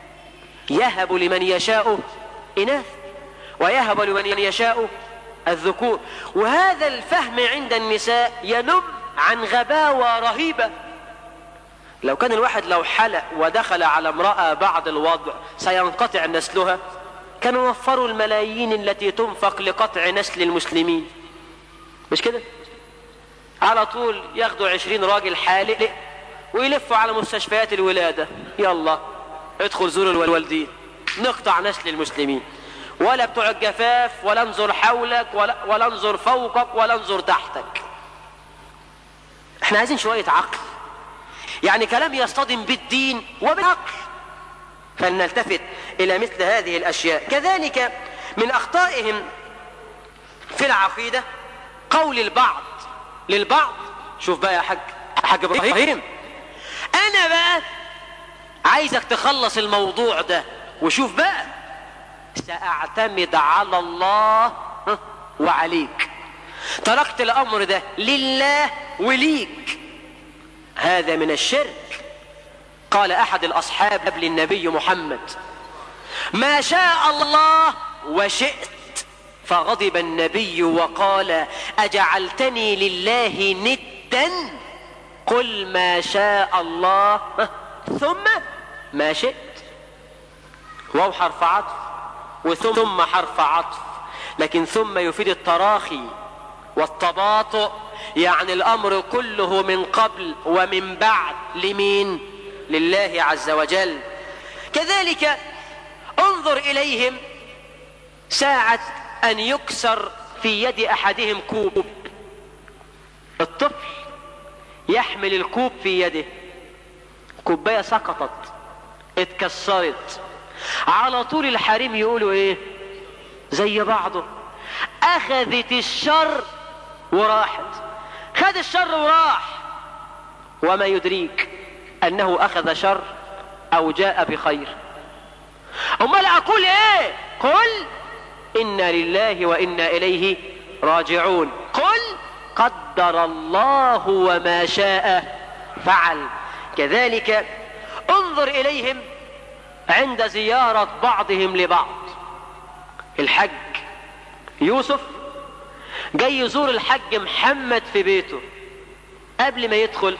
يهب لمن يشاء إناث ويهب لمن يشاء الذكور. وهذا الفهم عند النساء ينم عن غباوة رهيبة. لو كان الواحد لو حلق ودخل على امرأة بعد الوضع سينقطع نسلها، كانوا وفروا الملايين التي تنفق لقطع نسل المسلمين. مش كده؟ على طول ياخدوا عشرين راجل حالق ويلفوا على مستشفيات الولادة، يلا ادخل زور الوالدين، نقطع نسل المسلمين. ولا بتوع الجفاف، ولا انظر حولك، ولا, ولا انظر فوقك، ولا انظر تحتك. احنا عايزين شوية عقل، يعني كلام يصطدم بالدين وبالعقل، فلنلتفت الى مثل هذه الاشياء. كذلك من اخطائهم في العقيدة قول البعض للبعض، شوف بقى يا حاج حاج ابراهيم، انا بقى عايزك تخلص الموضوع ده، وشوف بقى سأعتمد على الله وعليك، تركت الامر ده لله وليك. هذا من الشرك. قال احد الاصحاب قبل النبي محمد ما شاء الله وشئت، فغضب النبي وقال اجعلتني لله ندا؟ قل ما شاء الله ثم ما شئت. واو حرف عطف وثم حرف عطف، لكن ثم يفيد التراخي والتباطؤ، يعني الامر كله من قبل ومن بعد لمين؟ لله عز وجل. كذلك انظر اليهم ساعة ان يكسر في يد احدهم كوب، الطفل يحمل الكوب في يده، كوباية سقطت اتكسرت، على طول الحريم يقولوا ايه؟ زي بعضه، اخذت الشر وراحت. خد الشر وراح، وما يدريك انه اخذ شر او جاء بخير. امال اقول ايه؟ قل انا لله وانا اليه راجعون. قل قدر الله وما شاء فعل. كذلك انظر اليهم عند زيارة بعضهم لبعض. الحج يوسف جاي يزور الحج محمد في بيته، قبل ما يدخل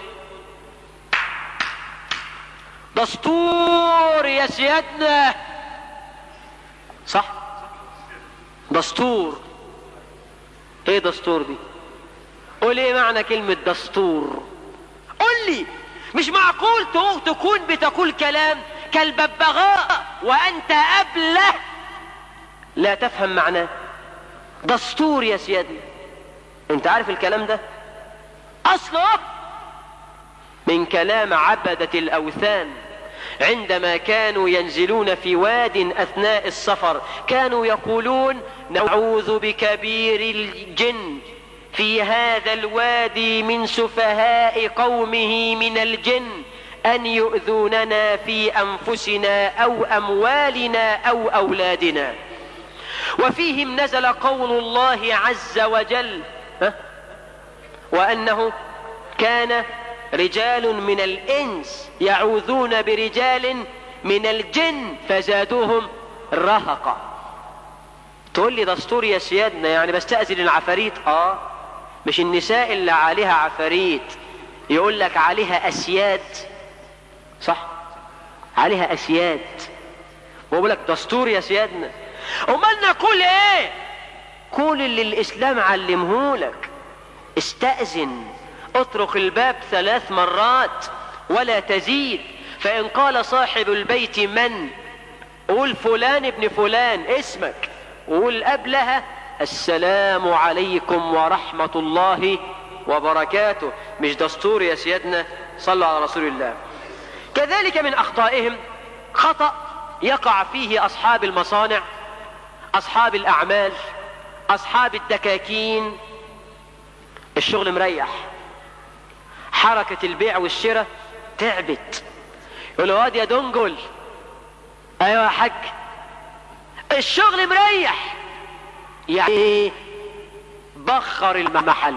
دستور يا سيادنا، صح؟ دستور. ايه دستور دي؟ قول ايه معنى كلمة دستور؟ قول لي. مش معقول تكون بتقول كلام كالببغاء وأنت أبله لا تفهم معناه. دستور يا سيادنا. انت عارف الكلام ده أصله من كلام عبدة الأوثان عندما كانوا ينزلون في واد أثناء السفر، كانوا يقولون نعوذ بكبير الجن في هذا الوادي من سفهاء قومه من الجن أن يؤذوننا في أنفسنا أو أموالنا أو أولادنا. وفيهم نزل قول الله عز وجل وأنه كان رجال من الإنس يعوذون برجال من الجن فزادوهم رهقا. تقول لي دستور يا سيادنا، يعني بستأذن العفاريت؟ آه مش النساء اللي عليها عفاريت يقول لك عليها أسياد، صح؟ عليها أسياد ويقول لك دستور يا سيادنا. أمال نقول إيه؟ قول اللي الإسلام علمهولك. استأذن، اطرق الباب ثلاث مرات ولا تزيد. فإن قال صاحب البيت من، قول فلان ابن فلان اسمك، وقول قبلها السلام عليكم ورحمة الله وبركاته. مش دستور يا سيادنا؟ صلوا على رسول الله. كذلك من أخطائهم خطأ يقع فيه أصحاب المصانع، أصحاب الأعمال، أصحاب الدكاكين. الشغل مريح، حركة البيع والشراء تعبت، يقول واد يا دنجل. ايوه يا حاج، الشغل مريح، يعني بخر المحل.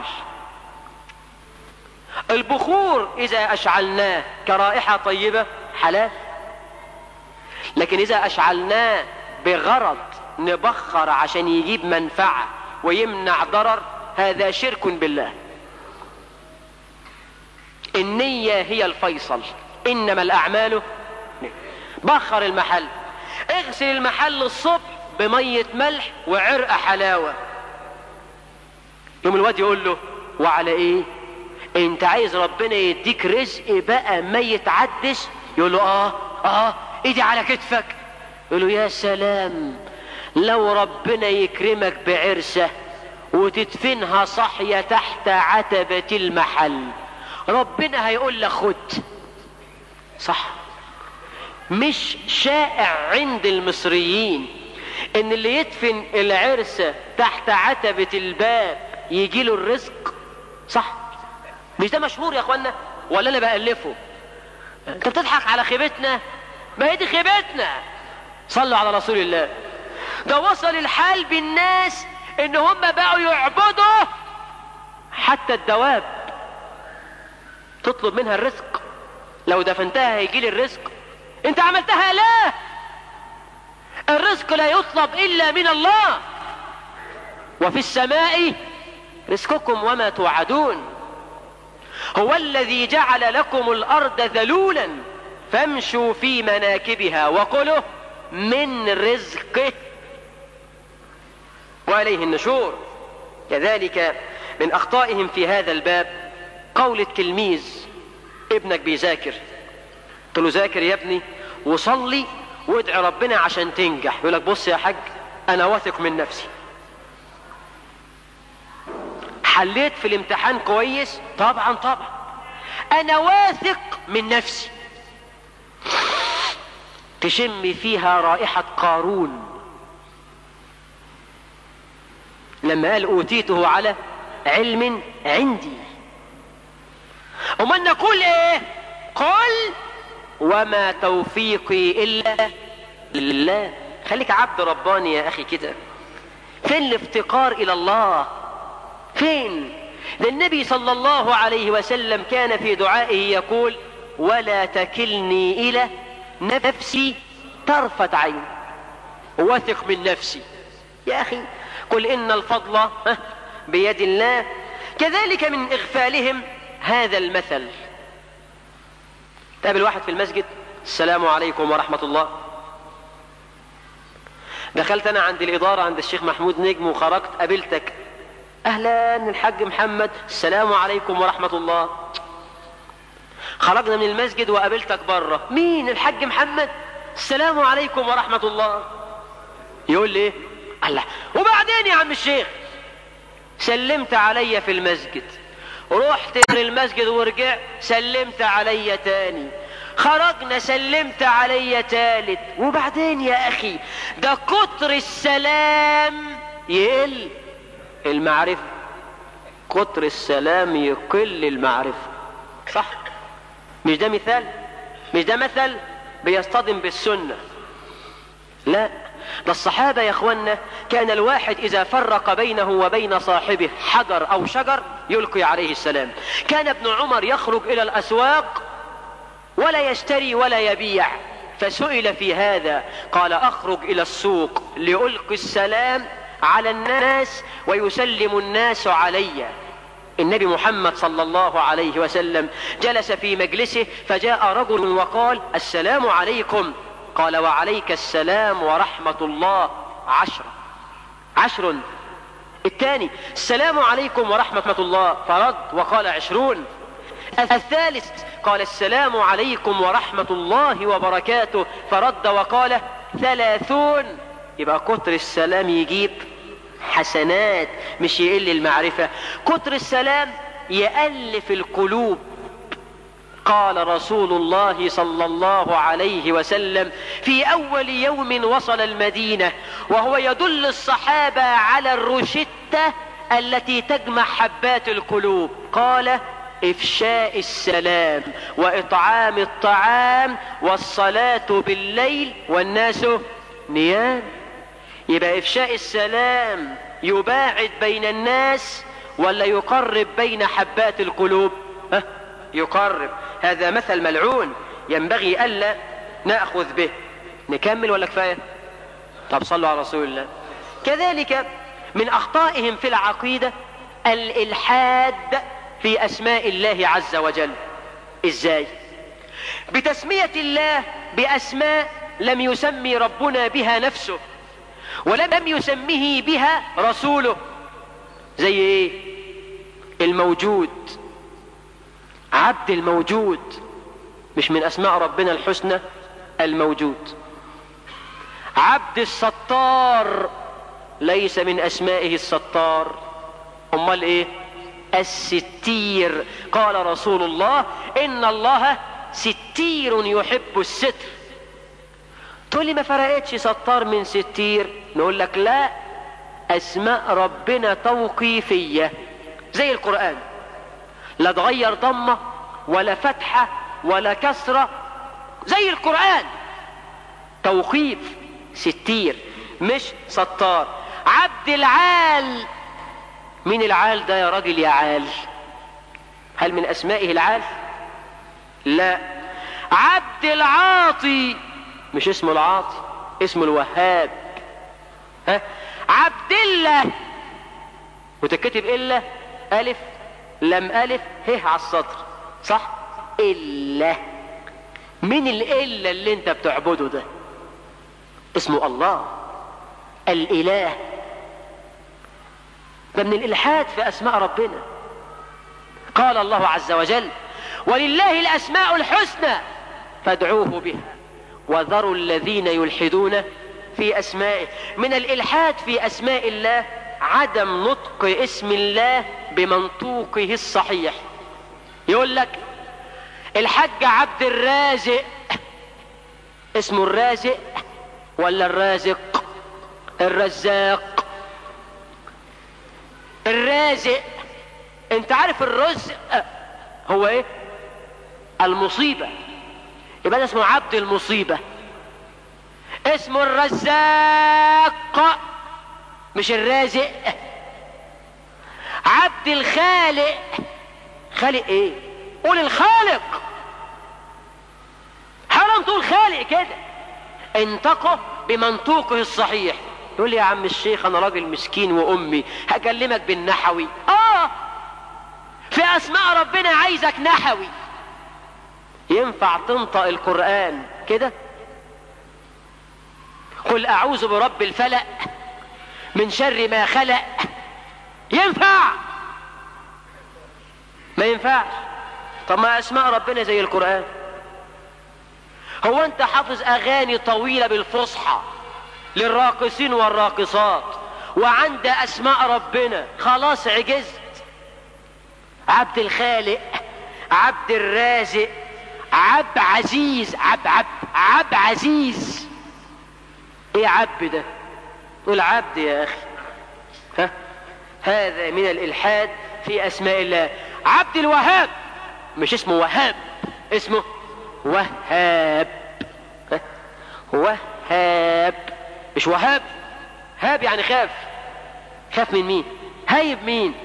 البخور اذا اشعلناه كرائحة طيبة حلال، لكن اذا اشعلناه بغرض نبخر عشان يجيب منفعة ويمنع ضرر، هذا شرك بالله. النية هي الفيصل، إنما الأعمال. بخر المحل، اغسل المحل الصبح بمية ملح وعرقة حلاوة. يوم الواد يقول له وعلى ايه؟ انت عايز ربنا يديك رزق بقى ما يتعدش؟ يقول له اه اه ايدي على كتفك. يقول له يا سلام، لو ربنا يكرمك بعرسة وتدفنها صحية تحت عتبة المحل، ربنا هيقول لك خد. صح؟ مش شائع عند المصريين ان اللي يدفن العرسة تحت عتبة الباب يجي له الرزق؟ صح؟ مش ده مشهور يا اخوانا ولا انا بألفه؟ انت بتضحك على خيبتنا؟ ما هي دي خيبتنا. صلوا على رسول الله. ده وصل الحال بالناس ان هم بقوا يعبدوا حتى الدواب، تطلب منها الرزق. لو دفنتها هيجي لي الرزق. انت عملتها لا، الرزق لا يطلب الا من الله، وفي السماء رزقكم وما توعدون. هو الذي جعل لكم الارض ذلولا فامشوا في مناكبها وكلوا من رزقه وإليه النشور. كذلك من أخطائهم في هذا الباب قول التلميذ، ابنك بيذاكر، قلت له ذاكر يا ابني وصلي وادعي ربنا عشان تنجح، يقول لك بص يا حاج أنا واثق من نفسي، حليت في الامتحان كويس، طبعا طبعا أنا واثق من نفسي. تشم فيها رائحة قارون لما قال أوتيته على علم عندي. وما نقول ايه؟ قل وما توفيقي إلا لله. خليك عبد رباني يا أخي كده. فين الافتقار إلى الله؟ فين؟ ده النبي صلى الله عليه وسلم كان في دعائه يقول ولا تكلني إلى نفسي طرفة عين. واثق من نفسي يا أخي. قل إن الفضل بيد الله. كذلك من إغفالهم هذا المثل، تقابل واحد في المسجد السلام عليكم ورحمة الله، دخلت أنا عند الإدارة عند الشيخ محمود نجم وخرجت قابلتك، أهلا الحاج محمد السلام عليكم ورحمة الله. خرجنا من المسجد وقابلتك بره، مين؟ الحاج محمد. السلام عليكم ورحمة الله. يقول لي ايه؟ الله. وبعدين يا عم الشيخ؟ سلمت علي في المسجد، رحت المسجد ورجعت سلمت علي تاني، خرجنا سلمت علي تالت، وبعدين يا اخي ده كتر السلام يقل المعرفة، كتر السلام يقل المعرفة. صح؟ مش ده مثال؟ مش ده مثل بيصطدم بالسنة؟ لا، ده الصحابة يا اخوانا كان الواحد اذا فرق بينه وبين صاحبه حجر او شجر يلقي عليه السلام. كان ابن عمر يخرج الى الاسواق ولا يشتري ولا يبيع، فسئل في هذا قال اخرج الى السوق لألقي السلام على الناس ويسلم الناس علي. النبي محمد صلى الله عليه وسلم جلس في مجلسه فجاء رجل وقال السلام عليكم، قال وعليك السلام ورحمة الله. عشرة عشر. الثاني السلام عليكم ورحمة الله، فرد وقال عشرون. الثالث قال السلام عليكم ورحمة الله وبركاته، فرد وقال ثلاثون. يبقى كتر السلام يجيب حسنات مش يقل المعرفة. كتر السلام يألف القلوب. قال رسول الله صلى الله عليه وسلم في أول يوم وصل المدينة وهو يدل الصحابة على الروشتة التي تجمع حبات القلوب، قال إفشاء السلام وإطعام الطعام والصلاة بالليل والناس نيام. يبقى إفشاء السلام يباعد بين الناس ولا يقرب بين حبات القلوب؟ ها؟ يقرب. هذا مثل ملعون ينبغي ألا نأخذ به. نكمل ولا كفاية؟ طب صلوا على رسول الله. كذلك من أخطائهم في العقيدة الإلحاد في أسماء الله عز وجل. إزاي؟ بتسمية الله بأسماء لم يسمي ربنا بها نفسه ولم يسميه بها رسوله. زي ايه؟ الموجود، عبد الموجود مش من أسماء ربنا الحسنى الموجود. عبد الستار ليس من أسمائه الستار، أمال إيه؟ الستير. قال رسول الله إن الله ستير يحب الستر. تقول لي ما فرقتش ستار من ستير؟ نقول لك لا، أسماء ربنا توقيفية زي القرآن، لا تغير ضمة ولا فتحة ولا كسرة، زي القرآن توقيف. ستير مش ستار. عبد العال، مين العال ده يا راجل يا عال؟ هل من أسمائه العال؟ لا. عبد العاطي، مش اسمه العاطي، اسمه الوهاب. ها؟ عبد الله، وتكتب إلا ألف لم ألف ه على السطر، صح؟ إلا. مين الإلا اللي انت بتعبده ده؟ اسمه الله الإله. ده من الإلحاد في أسماء ربنا. قال الله عز وجل ولله الأسماء الحسنى فادعوه بها وذروا الذين يلحدون في أسمائه. من الإلحاد في أسماء الله عدم نطق اسم الله بمنطوقه الصحيح. يقول لك الحاج عبد الرازق، اسمه الرازق ولا الرازق؟ الرزاق. الرازق. انت عارف الرزق هو ايه؟ المصيبة. يبقى ده اسمه عبد المصيبة. اسمه الرزاق مش الرازق. عبد الخالق. خالق ايه؟ قول الخالق. حرام تقول خالق كده، انطقه بمنطوقه الصحيح. يقول لي يا عم الشيخ انا راجل مسكين وامي هكلمك بالنحوي. اه في اسماء ربنا عايزك نحوي. ينفع تنطق القرآن كده؟ قل اعوذ برب الفلق من شر ما خلق. ينفع؟ ما ينفعش. طب ما اسماء ربنا زي القرآن. هو انت حافظ اغاني طويلة بالفصحى للراقصين والراقصات وعند اسماء ربنا خلاص عجزت؟ عبد الخالق، عبد الرازق، عبد عزيز، عبد عبد عبد عزيز. ايه عبد ده؟ تقول عبد يا اخي. ها؟ هذا من الالحاد في اسماء الله. عبد الوهاب مش اسمه وهاب، اسمه وهاب. ها؟ وهاب مش وهاب. هاب يعني خاف. خاف من مين؟ هايب مين؟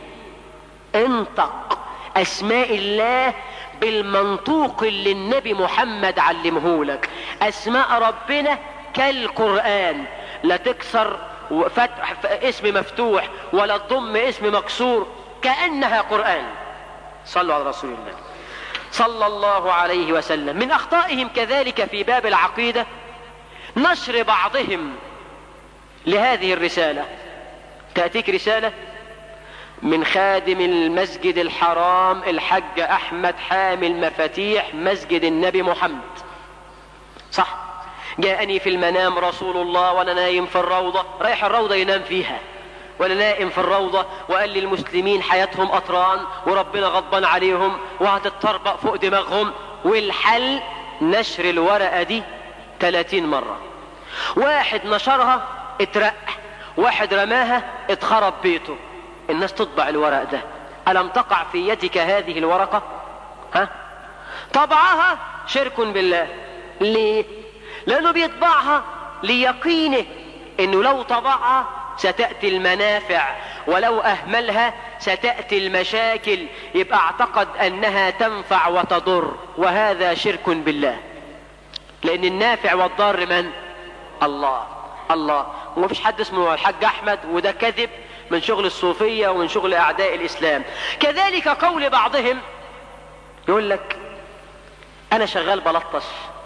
انطق اسماء الله بالمنطوق اللي النبي محمد علمه لك. اسماء ربنا كالقرآن، لا تكسر فتح اسم مفتوح ولا تضم اسم مكسور، كأنها قرآن. صلوا على رسول الله صلى الله عليه وسلم. من اخطائهم كذلك في باب العقيدة نشر بعضهم لهذه الرسالة. تأتيك رسالة من خادم المسجد الحرام الحج احمد حامل مفاتيح مسجد النبي محمد، صح؟ جاءني في المنام رسول الله وانا نايم في الروضة، رايح الروضة ينام فيها وانا نائم في الروضة، وقال لي المسلمين حياتهم اطران وربنا غضبان عليهم وهتتطربق فوق دماغهم، والحل نشر الورقة دي ثلاثين مرة. واحد نشرها اترق، واحد رماها اتخرب بيته. الناس تطبع الورق ده. ألم تقع في يدك هذه الورقة؟ ها؟ طبعها شرك بالله. ليه؟ لأنه بيطبعها ليقينه إنه لو طبعها ستأتي المنافع ولو أهملها ستأتي المشاكل، يبقى اعتقد أنها تنفع وتضر، وهذا شرك بالله. لأن النافع والضار من؟ الله. الله. وما فيش حد اسمه الحاج أحمد، وده كذب من شغل الصوفية ومن شغل أعداء الإسلام. كذلك قول بعضهم يقول لك أنا شغال بلطش،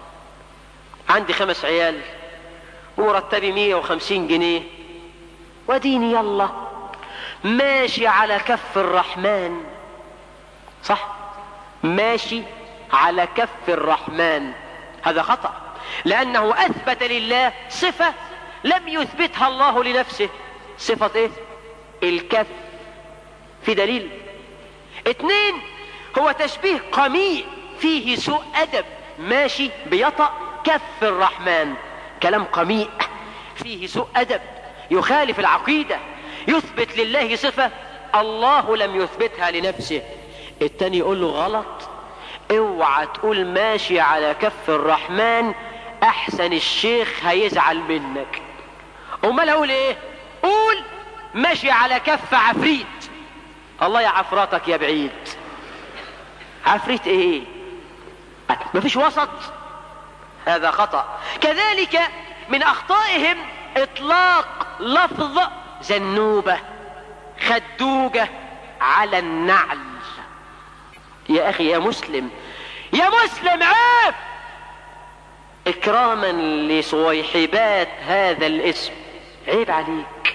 عندي خمس عيال ومرتبي مية وخمسين جنيه وديني يلا ماشي على كف الرحمن. صح؟ ماشي على كف الرحمن. هذا خطأ، لأنه أثبت لله صفة لم يثبتها الله لنفسه. صفة ايه؟ الكف. في دليل؟ اتنين، هو تشبيه قميء فيه سوء أدب، ماشي بيطأ كف الرحمن. كلام قميء فيه سوء أدب، يخالف العقيدة، يثبت لله صفة الله لم يثبتها لنفسه. التاني يقول له غلط، اوعى تقول ماشي على كف الرحمن احسن الشيخ هيزعل منك. امال اقول ايه؟ قول ماشي على كف عفريت. الله يا عفراتك يا بعيد. عفريت ايه؟ مفيش وسط. هذا خطأ. كذلك من اخطائهم اطلاق لفظ زنوبة خدوجة على النعل. يا اخي يا مسلم، يا مسلم عيب. اكراما لصويحبات هذا الاسم عيب عليك.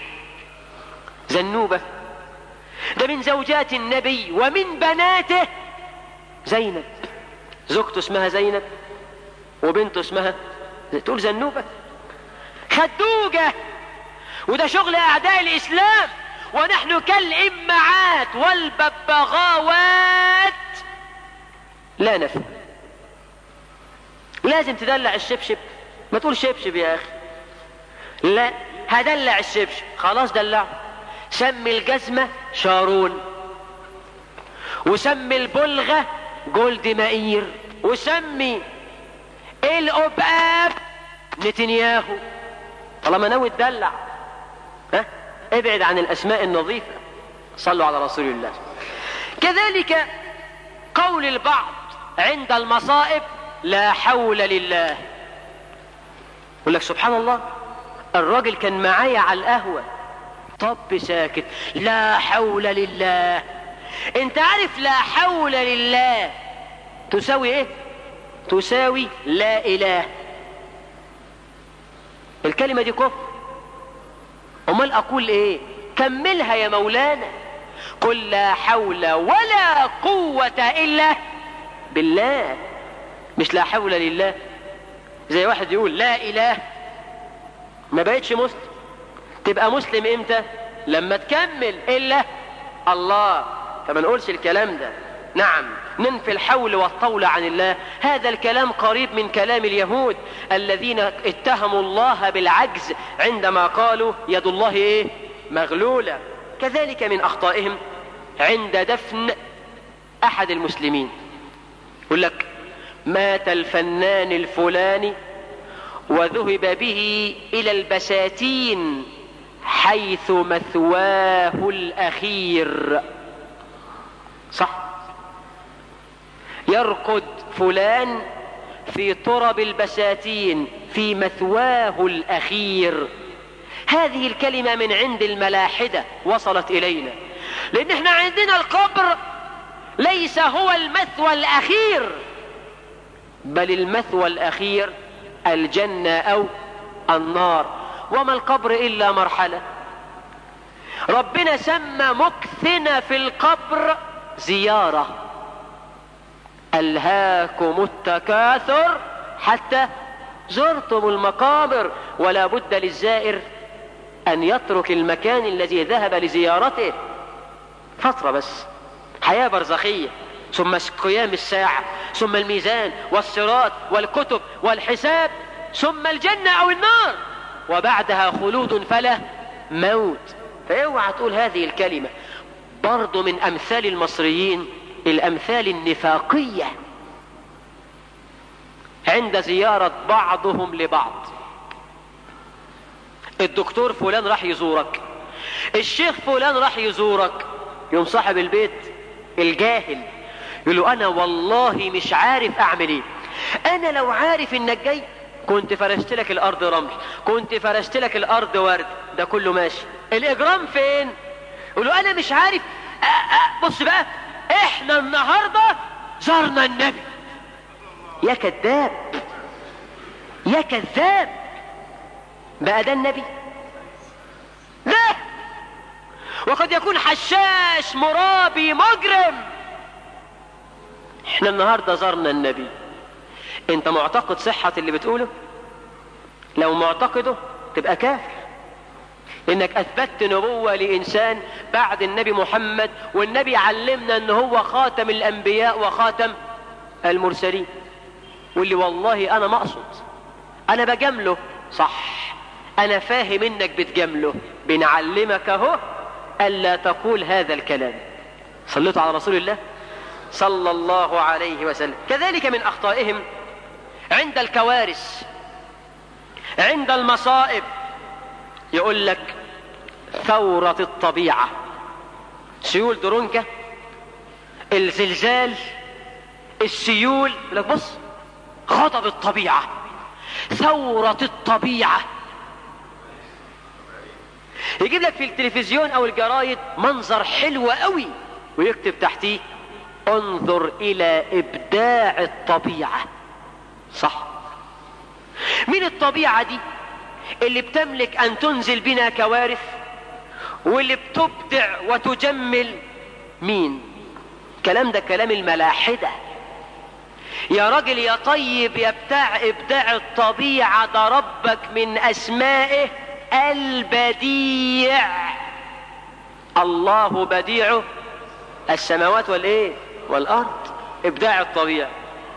زنوبة ده من زوجات النبي ومن بناته زينب. زوجته اسمها زينب وبنته اسمها تقول زنوبة. خدوجة، وده شغل اعداء الاسلام، ونحن كالامعات والببغاوات لا نفهم. لازم تدلع الشبشب، ما تقول شبشب يا اخي، لا هدلع الشبشب. خلاص دلعه. سمي الجزمة شارون، وسمي البلغة جولد مائير، وسمي الأبقاب نتنياهو. طالما ناوي تدلع ها ابعد عن الأسماء النظيفة. صلوا على رسول الله. كذلك قول البعض عند المصائب لا حول لله. يقول لك سبحان الله الراجل كان معايا على القهوة، طب ساكت، لا حول لله. انت عارف لا حول لله تساوي ايه؟ تساوي لا اله. الكلمة دي كفر. امال اقول ايه؟ كملها يا مولانا. قل لا حول ولا قوة الا بالله، مش لا حول لله. زي واحد يقول لا اله، ما بقتش مسلم. تبقى مسلم امتى؟ لما تكمل الا الله. فما نقولش الكلام ده. نعم، ننفي الحول والطول عن الله. هذا الكلام قريب من كلام اليهود الذين اتهموا الله بالعجز عندما قالوا يد الله ايه؟ مغلولة. كذلك من اخطائهم عند دفن احد المسلمين، يقول لك مات الفنان الفلاني وذهب به الى البساتين حيث مثواه الاخير. صح، يرقد فلان في ترب البساتين في مثواه الاخير. هذه الكلمة من عند الملاحدة وصلت الينا، لان احنا عندنا القبر ليس هو المثوى الاخير، بل المثوى الاخير الجنة او النار. وما القبر الا مرحلة. ربنا سمى مكثنا في القبر زيارة. ألهاكم التكاثر حتى زرتم المقابر. ولا بد للزائر أن يترك المكان الذي ذهب لزيارته فترة بس، حياة برزخية، ثم قيام الساعة، ثم الميزان والصراط والكتب والحساب، ثم الجنة أو النار، وبعدها خلود فلا موت. فاوعى تقول هذه الكلمة. برضو من أمثال المصريين الأمثال النفاقية عند زيارة بعضهم لبعض. الدكتور فلان راح يزورك، الشيخ فلان راح يزورك، يوم صاحب البيت الجاهل يقول له أنا والله مش عارف أعمل إيه، أنا لو عارف إنك جاي كنت فرشت لك الأرض رمل، كنت فرشت لك الأرض ورد. ده كله ماشي، الإجرام فين؟ يقول له أنا مش عارف. أه أه بص بقى، إحنا النهاردة زرنا النبي. يا كذاب، يا كذاب، بقى ده النبي؟ لا، وقد يكون حشاش مرابي مجرم. احنا النهاردة زرنا النبي. انت معتقد صحة اللي بتقوله؟ لو معتقده تبقى كافر، انك اثبتت نبوة لانسان بعد النبي محمد، والنبي علمنا ان هو خاتم الانبياء وخاتم المرسلين. واللي والله انا ما اقصد، انا بجامله. صح، انا فاهم انك بتجامله، بنعلمك اهو الا تقول هذا الكلام. صليتوا على رسول الله صلى الله عليه وسلم. كذلك من اخطائهم عند الكوارث، عند المصائب، يقول لك ثورة الطبيعة، سيول درونكا، الزلزال، السيول، يقول لك بص غضب الطبيعة، ثورة الطبيعة. يجيب لك في التلفزيون او الجرايد منظر حلو قوي ويكتب تحتيه انظر الى ابداع الطبيعة. صح، مين الطبيعة دي اللي بتملك ان تنزل بنا كوارث واللي بتبدع وتجمل؟ مين؟ كلام ده كلام الملاحدة. يا راجل يا طيب يا بتاع ابداع الطبيعة، ده ربك من اسمائه البديع. الله بديع السماوات والايه والارض. ابداع الطبيعة،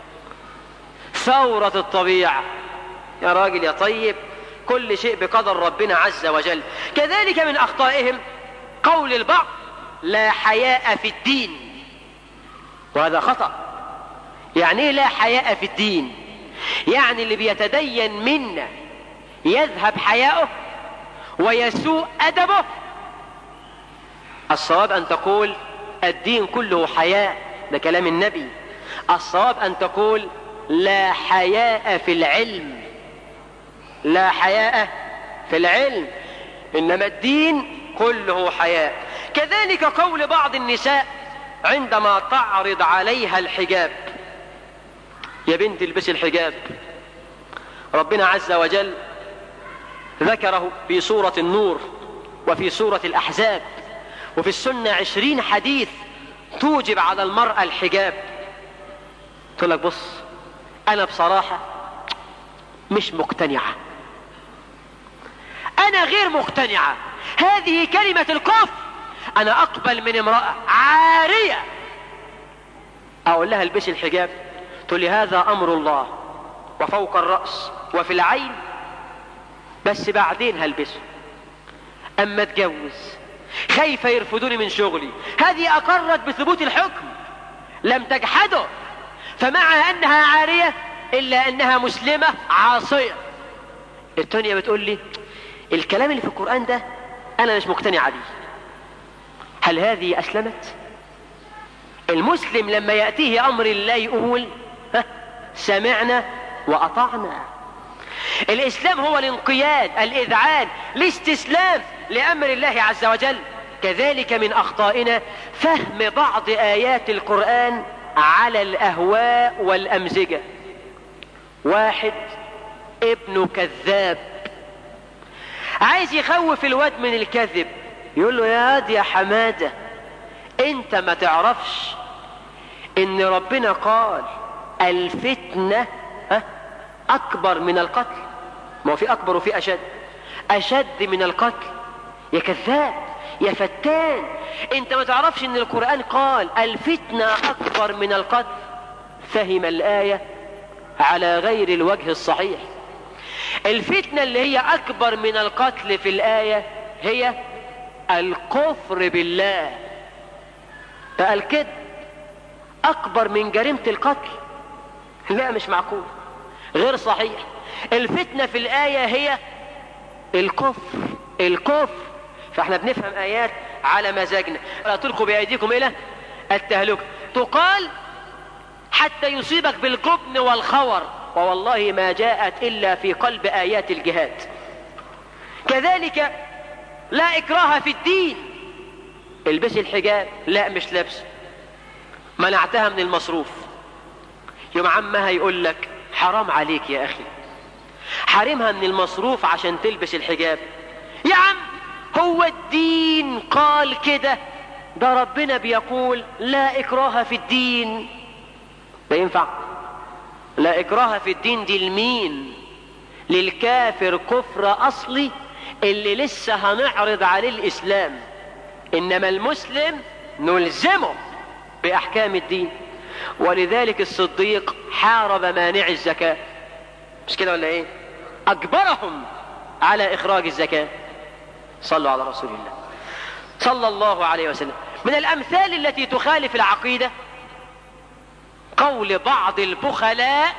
ثورة الطبيعة. يا راجل يا طيب، كل شيء بقدر ربنا عز وجل. كذلك من اخطائهم قول البعض لا حياء في الدين، وهذا خطأ. يعني ايه لا حياء في الدين؟ يعني اللي بيتدين منا يذهب حياؤه ويسوء أدبه. الصواب أن تقول الدين كله حياء، ده كلام النبي. الصواب أن تقول لا حياء في العلم، لا حياء في العلم، إنما الدين كله حياء. كذلك قول بعض النساء عندما تعرض عليها الحجاب، يا بنت البسي الحجاب. ربنا عز وجل ذكره في سورة النور وفي سورة الأحزاب وفي السنة عشرين حديث توجب على المرأة الحجاب. تقول لك بص أنا بصراحة مش مقتنعة، أنا غير مقتنعة، هذه كلمة الكفر. أنا أقبل من امرأة عارية أقول لها البسي الحجاب، تقول لي هذا أمر الله وفوق الرأس وفي العين، بس بعدين هلبسه. أما اتجوز خايفة يرفضوني من شغلي، هذه أقرت بثبوت الحكم لم تجحده، فمع أنها عارية إلا أنها مسلمة عاصية. التانية بتقول لي الكلام اللي في القرآن ده أنا مش مقتنعة بيه. هل هذه أسلمت؟ المسلم لما يأتيه أمر الله يقول ها سمعنا وأطعنا. الإسلام هو الانقياد، الإذعان، الاستسلام لأمر الله عز وجل. كذلك من أخطائنا فهم بعض آيات القرآن على الأهواء والأمزجة. واحد ابن كذاب عايز يخوف الواد من الكذب، يقول له يا واد يا حمادة انت ما تعرفش ان ربنا قال الفتنة ها اكبر من القتل؟ ما هو في اكبر وفي اشد، اشد من القتل. يا كذاب يا فتان، انت ما تعرفش ان القرآن قال الفتنة اكبر من القتل؟ فهم الآية على غير الوجه الصحيح. الفتنة اللي هي اكبر من القتل في الآية هي الكفر بالله. قال كده اكبر من جريمة القتل؟ لا مش معقول، غير صحيح. الفتنة في الآية هي الكفر، الكفر. فاحنا بنفهم آيات على مزاجنا. لا تلقوا بأيديكم إلى التهلكة، تقال حتى يصيبك بالجبن والخور، ووالله ما جاءت إلا في قلب آيات الجهاد. كذلك لا إكراه في الدين، البسي الحجاب، لا مش لابس، منعتها من المصروف، يوم عمها يقول لك حرام عليك يا أخي، حرمها من المصروف عشان تلبس الحجاب. يا عم هو الدين قال كده؟ ده ربنا بيقول لا إكراه في الدين. لا ينفع، لا إكراه في الدين دي لمين؟ للكافر كفر أصلي اللي لسه هنعرض عليه الإسلام. إنما المسلم نلزمه بأحكام الدين. ولذلك الصديق حارب مانع الزكاة، مش كده ولا إيه؟ أجبرهم على إخراج الزكاة. صلوا على رسول الله صلى الله عليه وسلم. من الأمثال التي تخالف العقيدة قول بعض البخلاء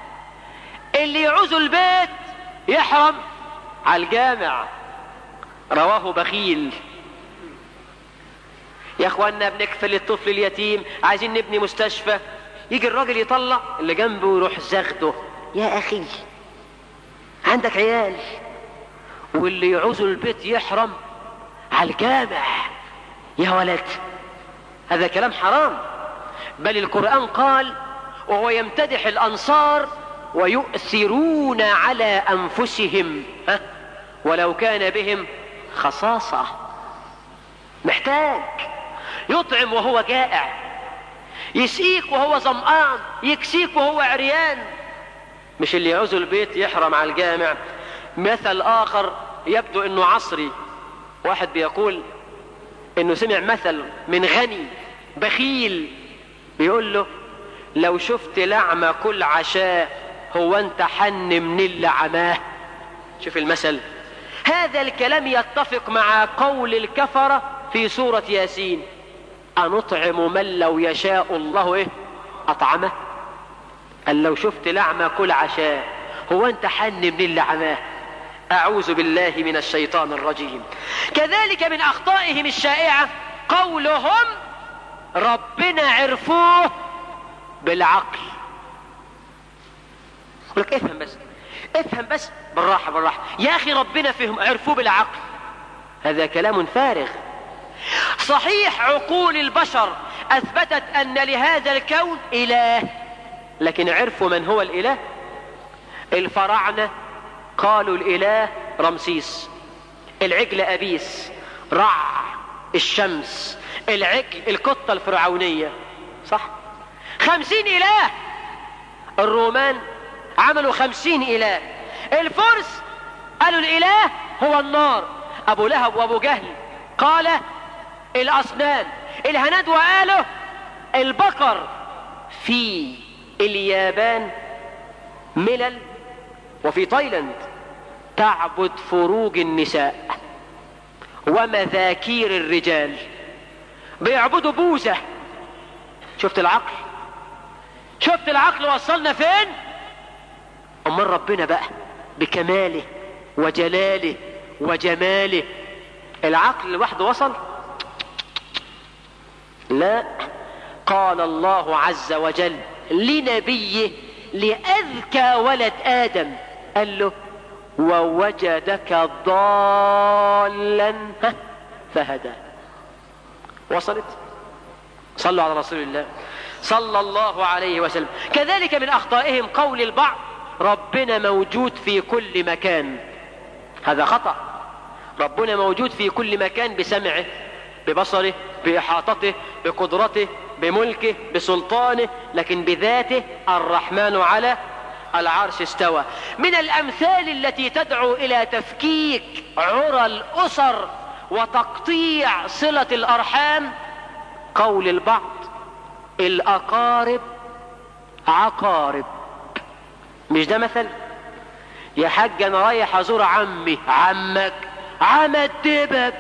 اللي يعوز البيت يحرم على الجامع. رواه بخيل. يا اخوانا بنكفل الطفل اليتيم، عايزين نبني مستشفى، يجي الراجل يطلع اللي جنبه ويروح زغده. يا اخي عندك عيال، واللي يعوز البيت يحرم على الجامع. يا ولد هذا كلام حرام. بل القرآن قال وهو يمتدح الأنصار ويؤثرون على أنفسهم ها ولو كان بهم خصاصة. محتاج يطعم وهو جائع، يسقيك وهو ظمآن، يكسيك وهو عريان. مش اللي يعوز البيت يحرم على الجامع. مثل آخر يبدو انه عصري، واحد بيقول انه سمع مثل من غني بخيل بيقول له لو شفت لعمة كل عشاء هو انت حن من اللي عماه. شوف المثل. هذا الكلام يتفق مع قول الكفرة في سورة ياسين أنطعم من لو يشاء الله إيه أطعمه. قال لو شفت لعمة كل عشاء هو انت حن من اللي عماه. أعوذ بالله من الشيطان الرجيم. كذلك من أخطائهم الشائعة قولهم ربنا عرفوه بالعقل. يقول لك افهم بس افهم بس بالراحة بالراحة يا أخي، ربنا فيهم عرفوه بالعقل. هذا كلام فارغ. صحيح عقول البشر أثبتت أن لهذا الكون إله، لكن عرفوا من هو الإله؟ الفراعنة قالوا الإله رمسيس، العجل أبيس، رع الشمس، العجل القطة الفرعونية، صح؟ خمسين إله. الرومان عملوا خمسين إله. الفرس قالوا الاله هو النار، ابو لهب وابو جهل قال الاصنام، الهناد وقالوا البقر. في اليابان ملل، وفي تايلاند تعبد فروج النساء ومذاكير الرجال، بيعبدوا بوزة. شفت العقل؟ شفت العقل وصلنا فين؟ امال ربنا بقى بكماله وجلاله وجماله العقل لوحده وصل؟ لا. قال الله عز وجل لنبيه لأذكى ولد آدم، قال له ووجدك ضالا فهدى. وصلت؟ صلوا على رسول الله صلى الله عليه وسلم. كذلك من أخطائهم قول البعض ربنا موجود في كل مكان، هذا خطأ. ربنا موجود في كل مكان بسمعه، ببصره، بإحاطته، بقدرته، بملكه، بسلطانه، لكن بذاته الرحمن على العرش استوى. من الأمثال التي تدعو إلى تفكيك عرى الأسر وتقطيع صلة الأرحام قول البعض الأقارب عقارب. مش ده مثل؟ يا حاج أنا رايح أزور عمي، عمك عم الدبب.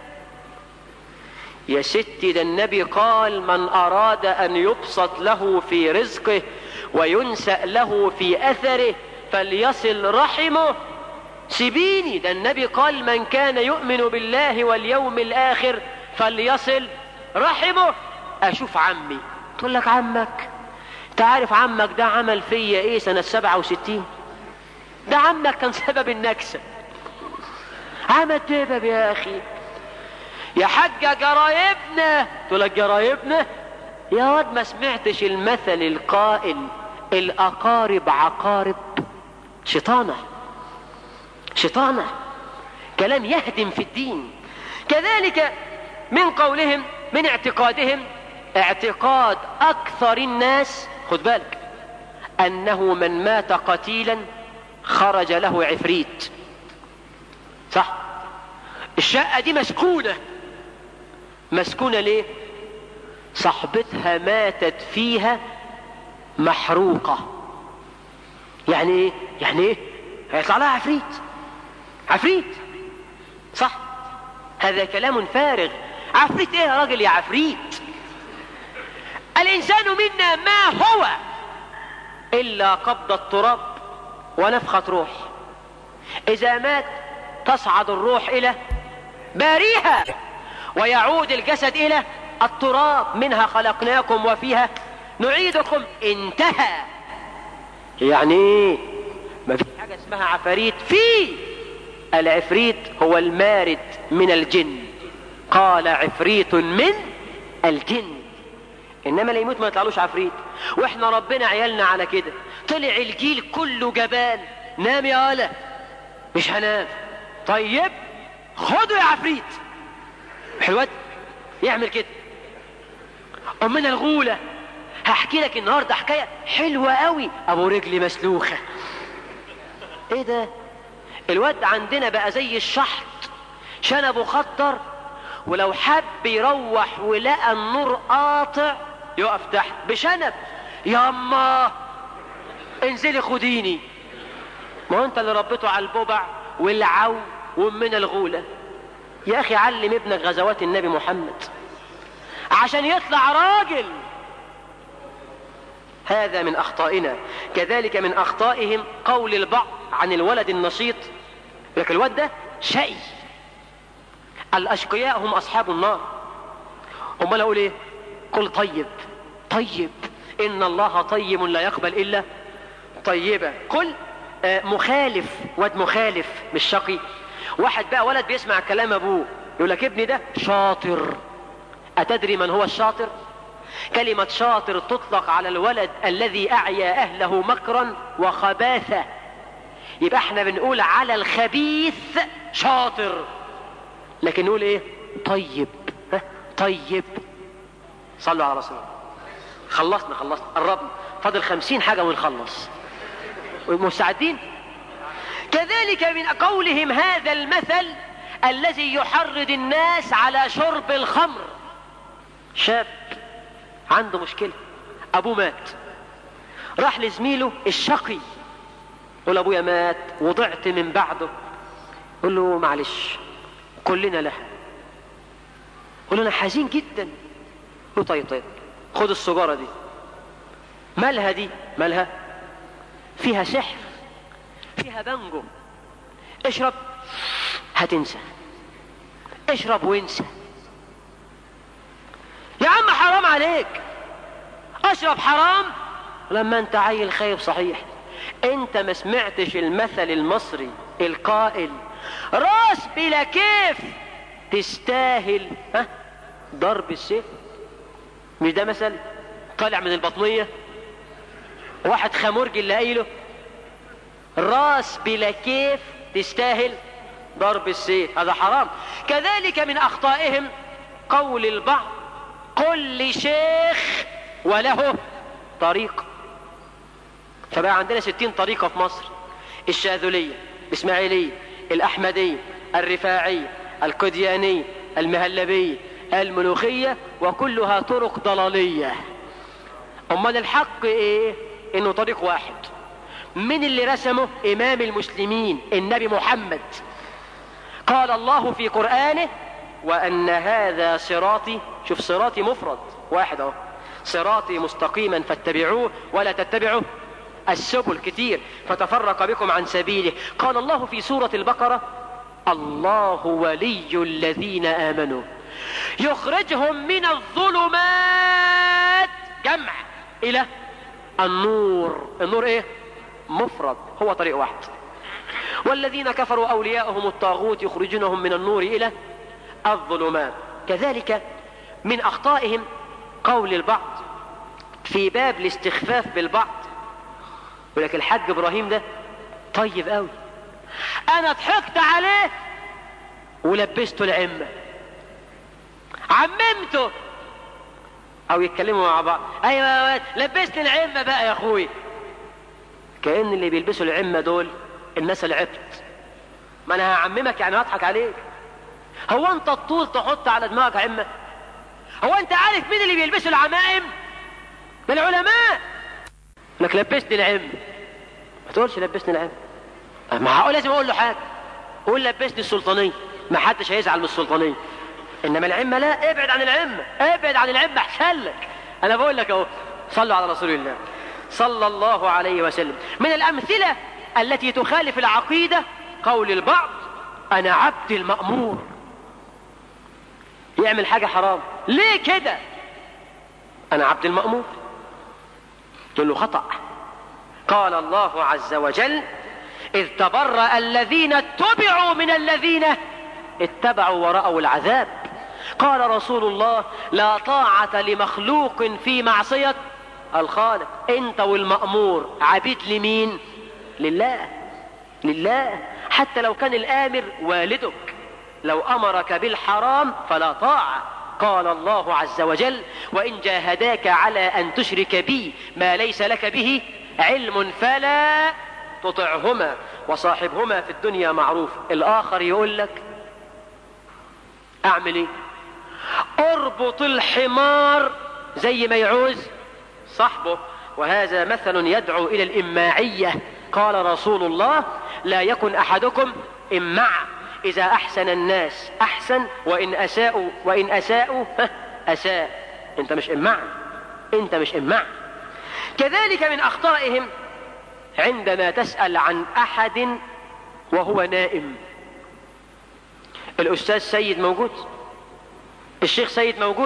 يا ستي ده النبي قال من أراد أن يبسط له في رزقه وينسأ له في أثره فليصل رحمه. سيبيني، ده النبي قال من كان يؤمن بالله واليوم الآخر فليصل رحمه. أشوف عمي، تقول لك عمك، تعرف عمك ده عمل فيا ايه سنة سبعة وستين؟ ده عمك كان سبب النكسة. عمل دبب يا أخي. يا حاجة جرايبنا، تقول لك جرايبنا؟ يا واد ما سمعتش المثل القائل الأقارب عقارب؟ شيطانة شيطانة، كلام يهدم في الدين. كذلك من قولهم، من اعتقادهم، اعتقاد أكثر الناس، خد بالك، أنه من مات قتيلا خرج له عفريت. صح؟ الشقة دي مسكونة. مسكونة ليه؟ صاحبتها ماتت فيها محروقة. يعني ايه؟ يعني ايه؟ هيطلع لها عفريت. عفريت، صح؟ هذا كلام فارغ. عفريت ايه يا راجل يا عفريت؟ الإنسان منا ما هو إلا قبض التراب ونفخة روح. إذا مات تصعد الروح إلى باريها ويعود الجسد إلى التراب، منها خلقناكم وفيها نعيدكم. انتهى. يعني ايه؟ ما في حاجة اسمها عفاريت. في العفريت هو المارد من الجن، قال عفريت من الجن. انما اللي يموت ما يطلعلوش عفريت. واحنا ربنا عيالنا على كده، طلع الجيل كله جبان. نام يا ولا، مش هنام. طيب خدوا يا عفريت. حلوات يعمل كده. امنا الغولة، هحكي لك النهارده حكايه حلوه قوي. ابو رجلي مسلوخه. ايه ده؟ الواد عندنا بقى زي الشحط، شنبه خطر، ولو حب يروح ولقى النور قاطع يقف تحت بشنب. ياما انزلي خديني. ما هو انت اللي ربيته على الببع والعو ومن الغولة. يا اخي علم ابنك غزوات النبي محمد عشان يطلع راجل. هذا من اخطائنا. كذلك من اخطائهم قول البعض عن الولد النشيط، لكن الواد ده شقي. الاشقياء هم اصحاب النار. هم اقول ايه؟ قل طيب طيب ان الله طيب لا يقبل الا طيبة. قل آه مخالف، واد مخالف مش شقي. واحد بقى ولد بيسمع كلام ابوه يقول لك ابني ده شاطر. اتدري من هو الشاطر؟ كلمة شاطر تطلق على الولد الذي اعيا اهله مكرا وخباثة. يبقى احنا بنقول على الخبيث شاطر، لكن نقول ايه؟ طيب. ها؟ طيب. صلوا على رسول الله. خلصنا خلصنا قربنا، فاضل خمسين حاجة ونخلص. مستعدين؟ كذلك من قولهم هذا المثل الذي يحرض الناس على شرب الخمر. شاب عنده مشكلة، أبوه مات، راح لزميله الشقي، قل أبويا مات وضعت من بعده، قل له معلش كلنا لها، قل له أنا حزين جدا، قل طيب طيب خد السجارة دي. مالها دي؟ مالها؟ فيها سحر، فيها بنجو، اشرب هتنسى، اشرب وانسى. يا عم حرام عليك، اشرب حرام لما انت عيل خايب صحيح. انت ما سمعتش المثل المصري القائل راس بلا كيف تستاهل ها ضرب السيف؟ مش ده مثل طالع من البطنية؟ واحد خمرجي اللي قايله راس بلا كيف تستاهل ضرب السيف، هذا حرام. كذلك من اخطائهم قول البعض قل لشيخ وله طريقة. فبقى عندنا ستين طريقة في مصر: الشاذلية، الإسماعيلية، الأحمدية، الرفاعية، القديانية، المهلبية، الملوخية، وكلها طرق ضلالية. أمال الحق إيه؟ إنه طريق واحد. من اللي رسمه؟ إمام المسلمين النبي محمد. قال الله في قرآنه وأن هذا صراطي، شوف صراطي مفرد واحد اهو، صراطي مستقيما فاتبعوه ولا تتبعوا السبل كتير فتفرق بكم عن سبيله. قال الله في سورة البقرة الله ولي الذين آمنوا يخرجهم من الظلمات جمع إلى النور. النور إيه؟ مفرد، هو طريق واحد. والذين كفروا أولياءهم الطاغوت يخرجونهم من النور إلى الظلمات. كذلك من أخطائهم قول البعض في باب الاستخفاف بالبعض، يقول لك الحاج إبراهيم ده طيب قوي، أنا ضحكت عليه ولبسته العمة، عممته، أو يتكلموا مع بعض أيوة لبسني العمة بقى يا أخوي، كأن اللي بيلبسوا العمة دول الناس العبت. ما أنا هعممك يعني هضحك عليك. هو أنت الطول تحط على دماغك عمة؟ هو أنت عارف مين اللي بيلبسوا العمائم؟ من العلماء. لك لبسني العمة، ما تقولش لبسني العمة، ما هقول لازم أقول له حاجة، قول لبسني السلطانية، ما حدش هيزعل من السلطانية. إنما العمة لا، ابعد عن العمة، ابعد عن العمة أحسن لك. أنا بقول لك أهو، صلوا على رسول الله صلى الله عليه وسلم. من الأمثلة التي تخالف العقيدة قول البعض أنا عبد المأمور، يعمل حاجة حرام ليه كده؟ أنا عبد المأمور، تقول له خطأ. قال الله عز وجل إذ تبرأ الذين اتبعوا من الذين اتبعوا ورأوا العذاب. قال رسول الله لا طاعة لمخلوق في معصية الخالق. انت والمأمور عبيد لمين؟ لله، لله. حتى لو كان الآمر والدك، لو أمرك بالحرام فلا طاعة. قال الله عز وجل وإن جاهداك على أن تشرك بي ما ليس لك به علم فلا تطعهما وصاحبهما في الدنيا معروف. الآخر يقول لك أعمل إيه؟ أربط الحمار زي ما يعوز صاحبه، وهذا مثل يدعو إلى الإماعية. قال رسول الله لا يكن أحدكم إماع، إذا أحسن الناس أحسن وإن أساءوا وإن أساءوا أساء. أنت مش إماع، أنت مش إماع. كذلك من أخطائهم عندما تسأل عن أحد وهو نائم. الأستاذ سيد موجود، الشيخ سيد موجود،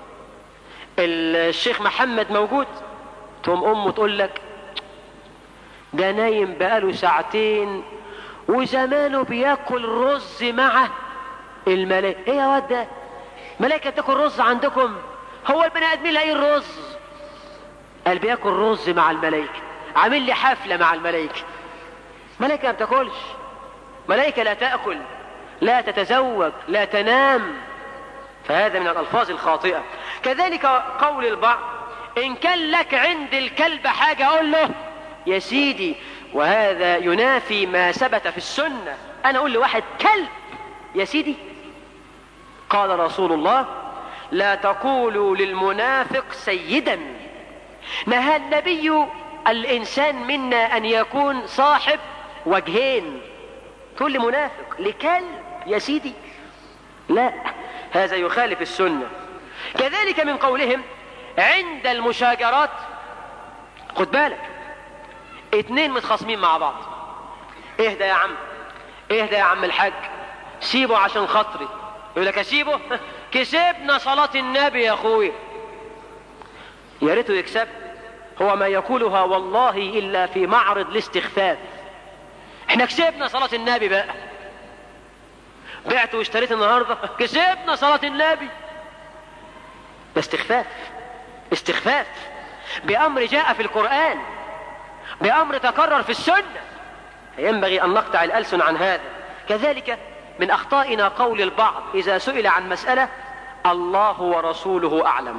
الشيخ محمد موجود، تقوم أمه تقول لك ده نايم بقاله ساعتين وزمانه بياكل رز مع الملائكة. ايه يا واد ده؟ ملائكة تاكل رز عندكم؟ هو البني ادمين لاقيين الرز؟ قال بياكل رز مع الملائكة، عامل لي حفلة مع الملائكة. ملائكة ما بتاكلش، ملائكة لا تأكل، لا تتزوج، لا تنام. فهذا من الألفاظ الخاطئة. كذلك قول البعض إن كان لك عند الكلب حاجة أقول له يا سيدي وهذا ينافي ما ثبت في السنة. أنا أقول لواحد كلب يا سيدي؟ قال رسول الله لا تقولوا للمنافق سيدا. نهى النبي الإنسان منا أن يكون صاحب وجهين. تقول لي منافق لكلب يا سيدي؟ لا، هذا يخالف السنة. كذلك من قولهم عند المشاجرات، خد بالك اتنين متخاصمين مع بعض، اهدى يا عم، اهدى يا عم الحاج، سيبه عشان خاطري. يقول لك اسيبه؟ كسبنا صلاة النبي يا اخوي. يا ريته يكسب. هو ما يقولها والله الا في معرض الاستخفاف. احنا كسبنا صلاة النبي بقى، بعت واشتريت النهارده، كسبنا صلاة النبي. ده استخفاف، استخفاف بأمر جاء في القرآن، بأمر تكرر في السنة. ينبغي أن نقطع الألسن عن هذا. كذلك من أخطائنا قول البعض إذا سئل عن مسألة الله ورسوله أعلم.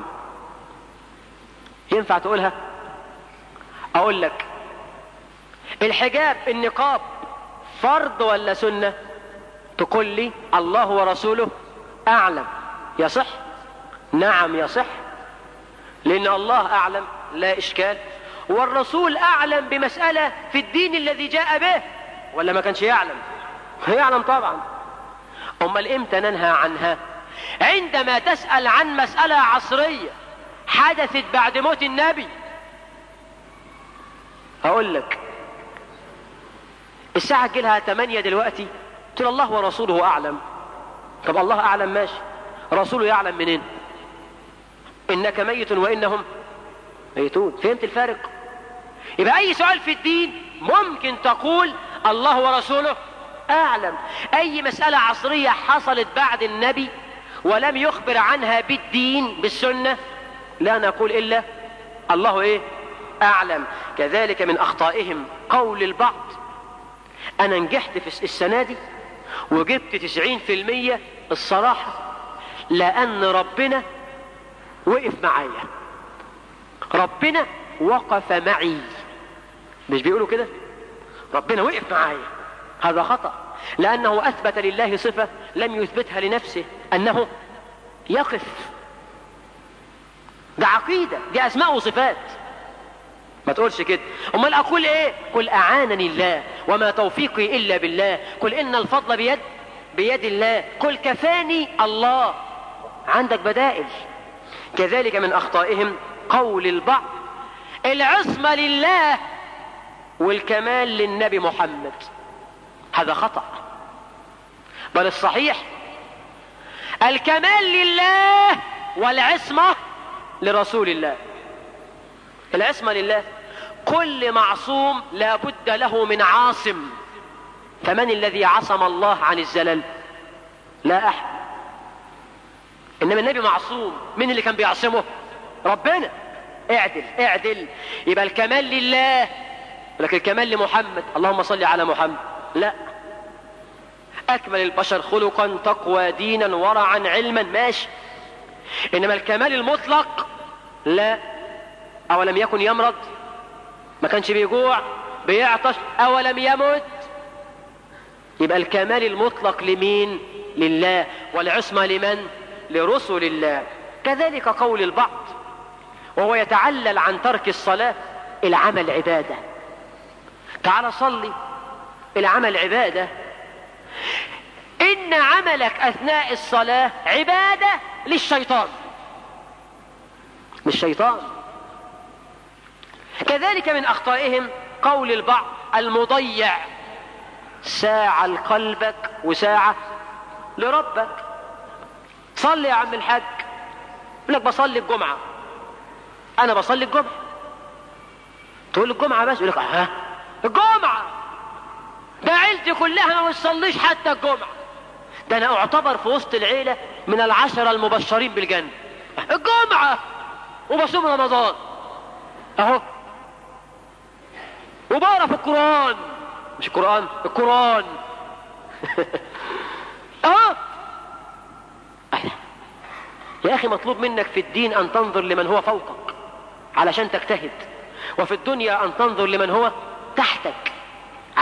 ينفع تقولها؟ أقول لك الحجاب النقاب فرض ولا سنة؟ تقول لي الله ورسوله أعلم. يصح؟ نعم يصح، لأن الله أعلم لا إشكال، والرسول أعلم بمسألة في الدين الذي جاء به، ولا ما كانش يعلم؟ يعلم طبعا. أمال إمتى ننهى عنها؟ عندما تسأل عن مسألة عصرية حدثت بعد موت النبي. أقول لك الساعة تجيلها تمانية دلوقتي، تقول الله ورسوله أعلم. طب الله أعلم ماشي، رسوله يعلم منين؟ إنك ميت وإنهم ميتون. فهمت الفارق؟ يبقى أي سؤال في الدين ممكن تقول الله ورسوله أعلم. أي مسألة عصرية حصلت بعد النبي ولم يخبر عنها بالدين بالسنة لا نقول إلا الله إيه؟ أعلم. كذلك من أخطائهم قول البعض أنا نجحت في السنة دي وجبت تسعين في المية الصراحة لأن ربنا وقف معايا، ربنا وقف معي. مش بيقولوا كده؟ ربنا وقف معايا. هذا خطأ، لأنه أثبت لله صفة لم يثبتها لنفسه، أنه يقف. ده عقيدة، دي أسماء وصفات. ما تقولش كده. أمال أقول إيه؟ قل أعانني الله وما توفيقي إلا بالله، قل إن الفضل بيد بيد الله، قل كفاني الله. عندك بدائل. كذلك من أخطائهم قول البعض العصمة لله والكمال للنبي محمد. هذا خطأ، بل الصحيح الكمال لله والعصمة لرسول الله. العصمة لله، كل معصوم لا بد له من عاصم. فمن الذي عصم الله عن الزلل؟ لا أحد. إنما النبي معصوم، من اللي كان بيعصمه؟ ربنا. اعدل اعدل. يبقى الكمال لله، لكن الكمال لمحمد اللهم صل على محمد لا. أكمل البشر خلقا تقوى دينا ورعا علما ماشي، إنما الكمال المطلق لا. أولم يكن يمرض؟ ما كانش بيجوع بيعطش؟ أولم يمت؟ يبقى الكمال المطلق لمين؟ لله. والعصمة لمن؟ لرسل الله. كذلك قول البعض وهو يتعلل عن ترك الصلاة العمل عبادة. تعال صلي، العمل عبادة. إن عملك أثناء الصلاة عبادة للشيطان، للشيطان. كذلك من أخطائهم قول البعض المضيع، ساعة لقلبك وساعة لربك. صلي يا عم الحاج، يقول لك بصلي الجمعة، أنا بصلي الجمعة. تقول الجمعة بس؟ يقول لك ها الجمعة ده عيلتي كلها ما بتصليش حتى الجمعة، ده أنا أعتبر في وسط العيلة من العشرة المبشرين بالجنة. الجمعة وبصوم رمضان أهو، وبقرا في القرآن، مش القرآن القرآن أهو. يا أخي مطلوب منك في الدين أن تنظر لمن هو فوقك علشان تجتهد، وفي الدنيا أن تنظر لمن هو تحتك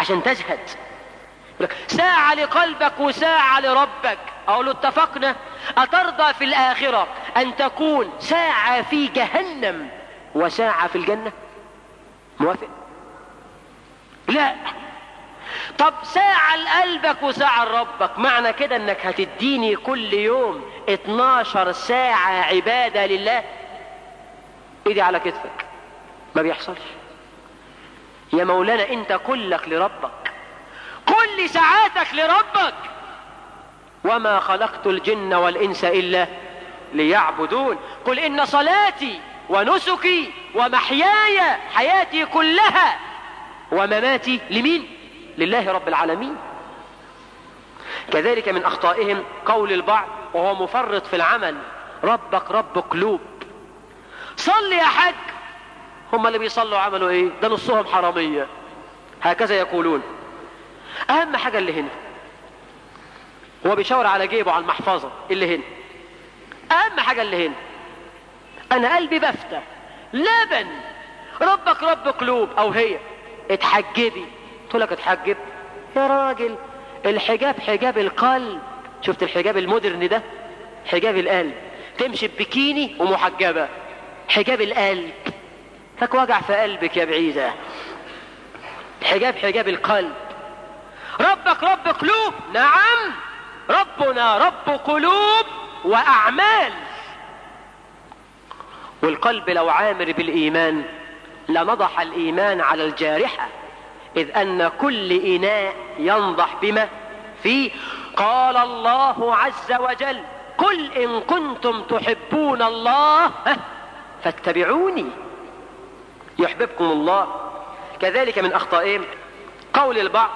عشان تزهد. ساعة لقلبك وساعة لربك. أقول له اتفقنا. أترضى في الآخرة أن تكون ساعة في جهنم وساعة في الجنة؟ موافق؟ لا. طب ساعة لقلبك وساعة لربك، معنى كده انك هتديني كل يوم اتناشر ساعة عبادة لله؟ ايدي على كتفك، ما بيحصلش يا مولانا. انت كلك لربك، كل ساعاتك لربك. وما خلقت الجن والانس الا ليعبدون. قل ان صلاتي ونسكي ومحياي، حياتي كلها ومماتي لمين؟ لله رب العالمين. كذلك من اخطائهم قول البعض وهو مفرط في العمل: ربك رب قلوب. صل يا حاج. هم اللي بيصلوا عملوا ايه؟ ده نصهم حرامية، هكذا يقولون. اهم حاجة اللي هنا، هو بيشاور على جيبه على المحفظة اللي هنا. اهم حاجة اللي هنا، انا قلبي بفتح لبن. ربك رب قلوب. او هي اتحجبي، تقول لك اتحجب يا راجل؟ الحجاب حجاب القلب. شفت الحجاب المودرن ده؟ حجاب القلب. تمشي ببكيني ومحجبة. حجاب القلب لك وجع في قلبك يا بعيدة. حجاب حجاب القلب. ربك رب قلوب، نعم ربنا رب قلوب وأعمال. والقلب لو عامر بالإيمان لنضح الإيمان على الجارحة، إذ أن كل إناء ينضح بما فيه. قال الله عز وجل: قل إن كنتم تحبون الله فاتبعوني يحببكم الله. كذلك من أخطائهم قول البعض: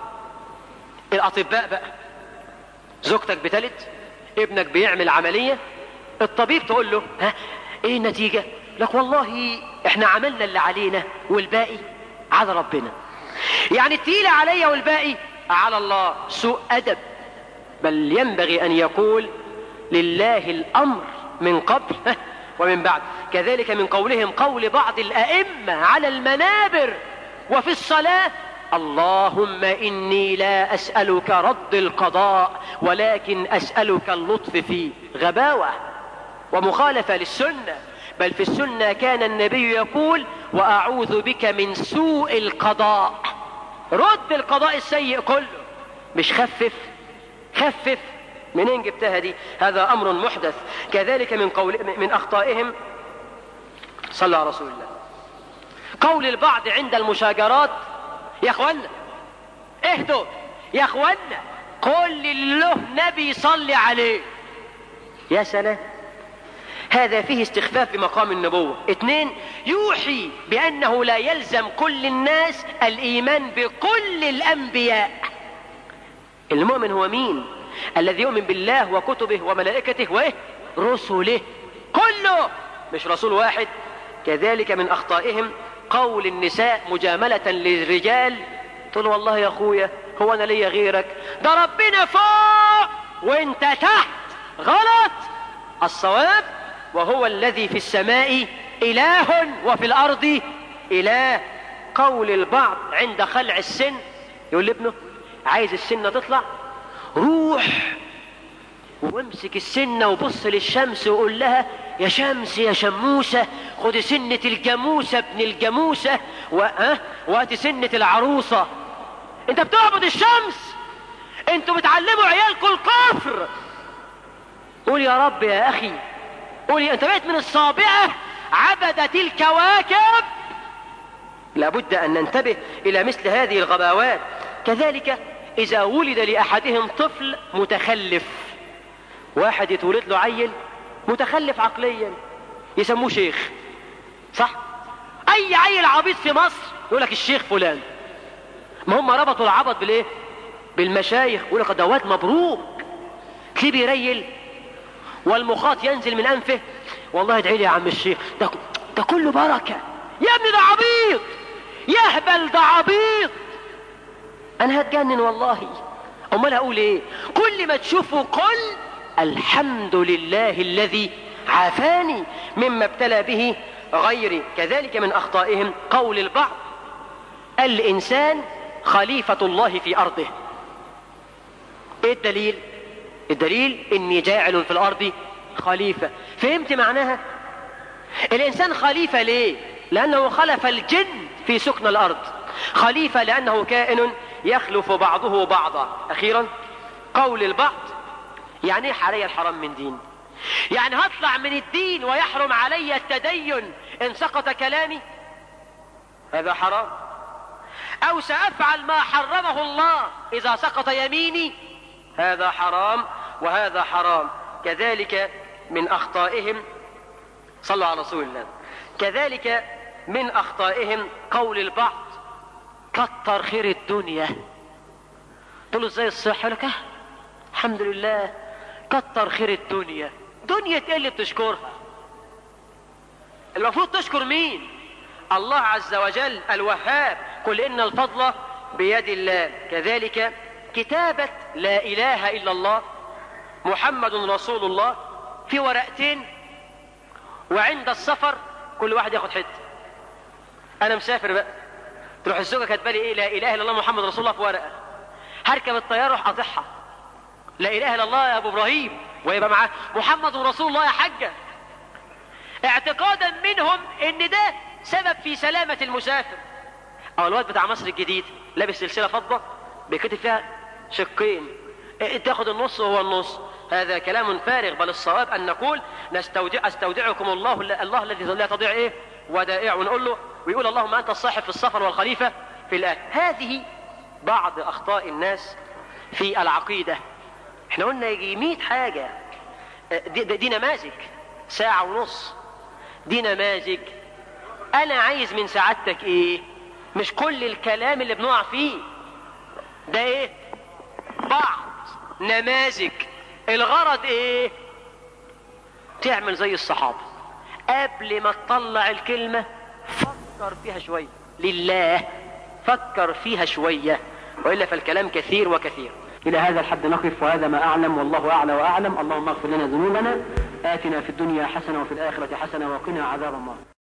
الأطباء بقى، زوجتك بتلد، ابنك بيعمل عملية، الطبيب تقول له: ها ايه النتيجة؟ لك والله احنا عملنا اللي علينا والباقي على ربنا. يعني التقيلة علي والباقي على الله. سوء أدب. بل ينبغي أن يقول: لله الأمر من قبل ومن بعد. كذلك من قولهم قول بعض الأئمة على المنابر وفي الصلاة: اللهم إني لا أسألك رد القضاء ولكن أسألك اللطف فيه. غباوة ومخالفة للسنة. بل في السنة كان النبي يقول: وأعوذ بك من سوء القضاء. رد القضاء السيء كله، مش خفف. خفف منين جبتها دي؟ هذا أمر محدث. كذلك من قول من أخطائهم صلى على رسول الله قول البعض عند المشاجرات: يا اخوانا اهدوا، يا اخوانا كل اللي له نبي صلي عليه. يا سلام، هذا فيه استخفاف بمقام النبوة. اثنين، يوحي بأنه لا يلزم كل الناس الإيمان بكل الأنبياء. المؤمن هو مين؟ الذي يؤمن بالله وكتبه وملائكته ورسله كله، مش رسول واحد. كذلك من أخطائهم قول النساء مجاملة للرجال: تقول والله يا أخويا هو أنا ليا غيرك؟ ده ربنا فوق وانت تحت. غلط. الصواب: وهو الذي في السماء إله وفي الأرض إله. قول البعض عند خلع السن يقول لابنه: عايز السنة تطلع، روح وامسك السنة وبص للشمس وقول لها: يا شمس يا شموسة خد سنة الجاموسة ابن الجاموسة وها وهات سنة العروسة. انت بتعبد الشمس، انتوا بتعلموا عيالكم الكفر. قول يا رب يا اخي، قول انت بقيت من الصابئة عبدة الكواكب. لابد ان ننتبه الى مثل هذه الغباوات. كذلك اذا ولد لاحدهم طفل متخلف، واحد يتولد له عيل متخلف عقليا يسموه شيخ، صح؟ اي عيل عبيط في مصر يقول لك الشيخ فلان. ما هم ربطوا العبط بالايه؟ بالمشايخ. يقول لك ده واد مبروك، تلاقيه بيريل والمخاط ينزل من انفه: والله ادعي لي يا عم الشيخ، ده ده كله بركه. يا ابني ده عبيط، يهبل، ده عبيط. انا هتجنن والله. امال هقول ايه؟ كل ما تشوفه قل: الحمد لله الذي عافاني مما ابتلى به غيري. كذلك من اخطائهم قول البعض: الانسان خليفة الله في أرضه. ايه الدليل؟ الدليل اني جاعل في الأرض خليفة. فهمت معناها؟ الإنسان خليفة ليه؟ لأنه خلف الجن في سكن الأرض. خليفة لأنه كائن يخلف بعضه بعضا. أخيرا قول البعض يعني ايه علي الحرام من دين؟ يعني هطلع من الدين ويحرم علي التدين إن سقط كلامي، هذا حرام. أو سأفعل ما حرمه الله إذا سقط يميني، هذا حرام وهذا حرام. كذلك من أخطائهم، صلوا على رسول الله، كذلك من أخطائهم قول البعض كتر خير الدنيا. تقول له ازاي الصحة؟ لك الحمد لله كتر خير الدنيا. دنيا ايه اللي بتشكرها؟ المفروض تشكر مين؟ الله عز وجل الوهاب، قل إن الفضل بيد الله. كذلك كتابة لا إله إلا الله محمد رسول الله في ورقتين، وعند السفر كل واحد ياخد حته. انا مسافر بقى، تروح الزوجه كاتبه لي ايه؟ لا اله الا الله محمد رسول الله في ورقه. هركب الطياره اروح قاطعها لا اله الا الله يا ابو ابراهيم، ويبقى معاه محمد رسول الله يا حاجه، اعتقادا منهم ان ده سبب في سلامه المسافر. او الواد بتاع مصر الجديد لابس سلسله فضه بيكتب فيها شقين، تاخد النص وهو النص. هذا كلام فارغ، بل الصواب أن نقول نستودع أستودعكم الله الله الذي لا تضيع إيه ودائع، ونقول له ويقول اللهم أنت الصاحب في السفر والخليفة في الأهل. هذه بعض أخطاء الناس في العقيدة. احنا قلنا يجي مئة حاجة، دي, دي, دي نماذج ساعة ونص، دي نماذج. أنا عايز من سعادتك إيه؟ مش كل الكلام اللي بنقع فيه ده، إيه؟ بعض نماذج. الغرض ايه؟ تعمل زي الصحابة، قبل ما تطلع الكلمة فكر فيها شوية لله، فكر فيها شوية، وإلا فالكلام كثير وكثير. إلى هذا الحد نقف، وهذا ما أعلم، والله أعلى وأعلم. اللهم اغفر لنا ذنوبنا، آتنا في الدنيا حسنة وفي الآخرة حسنة وقنا عذاب النار.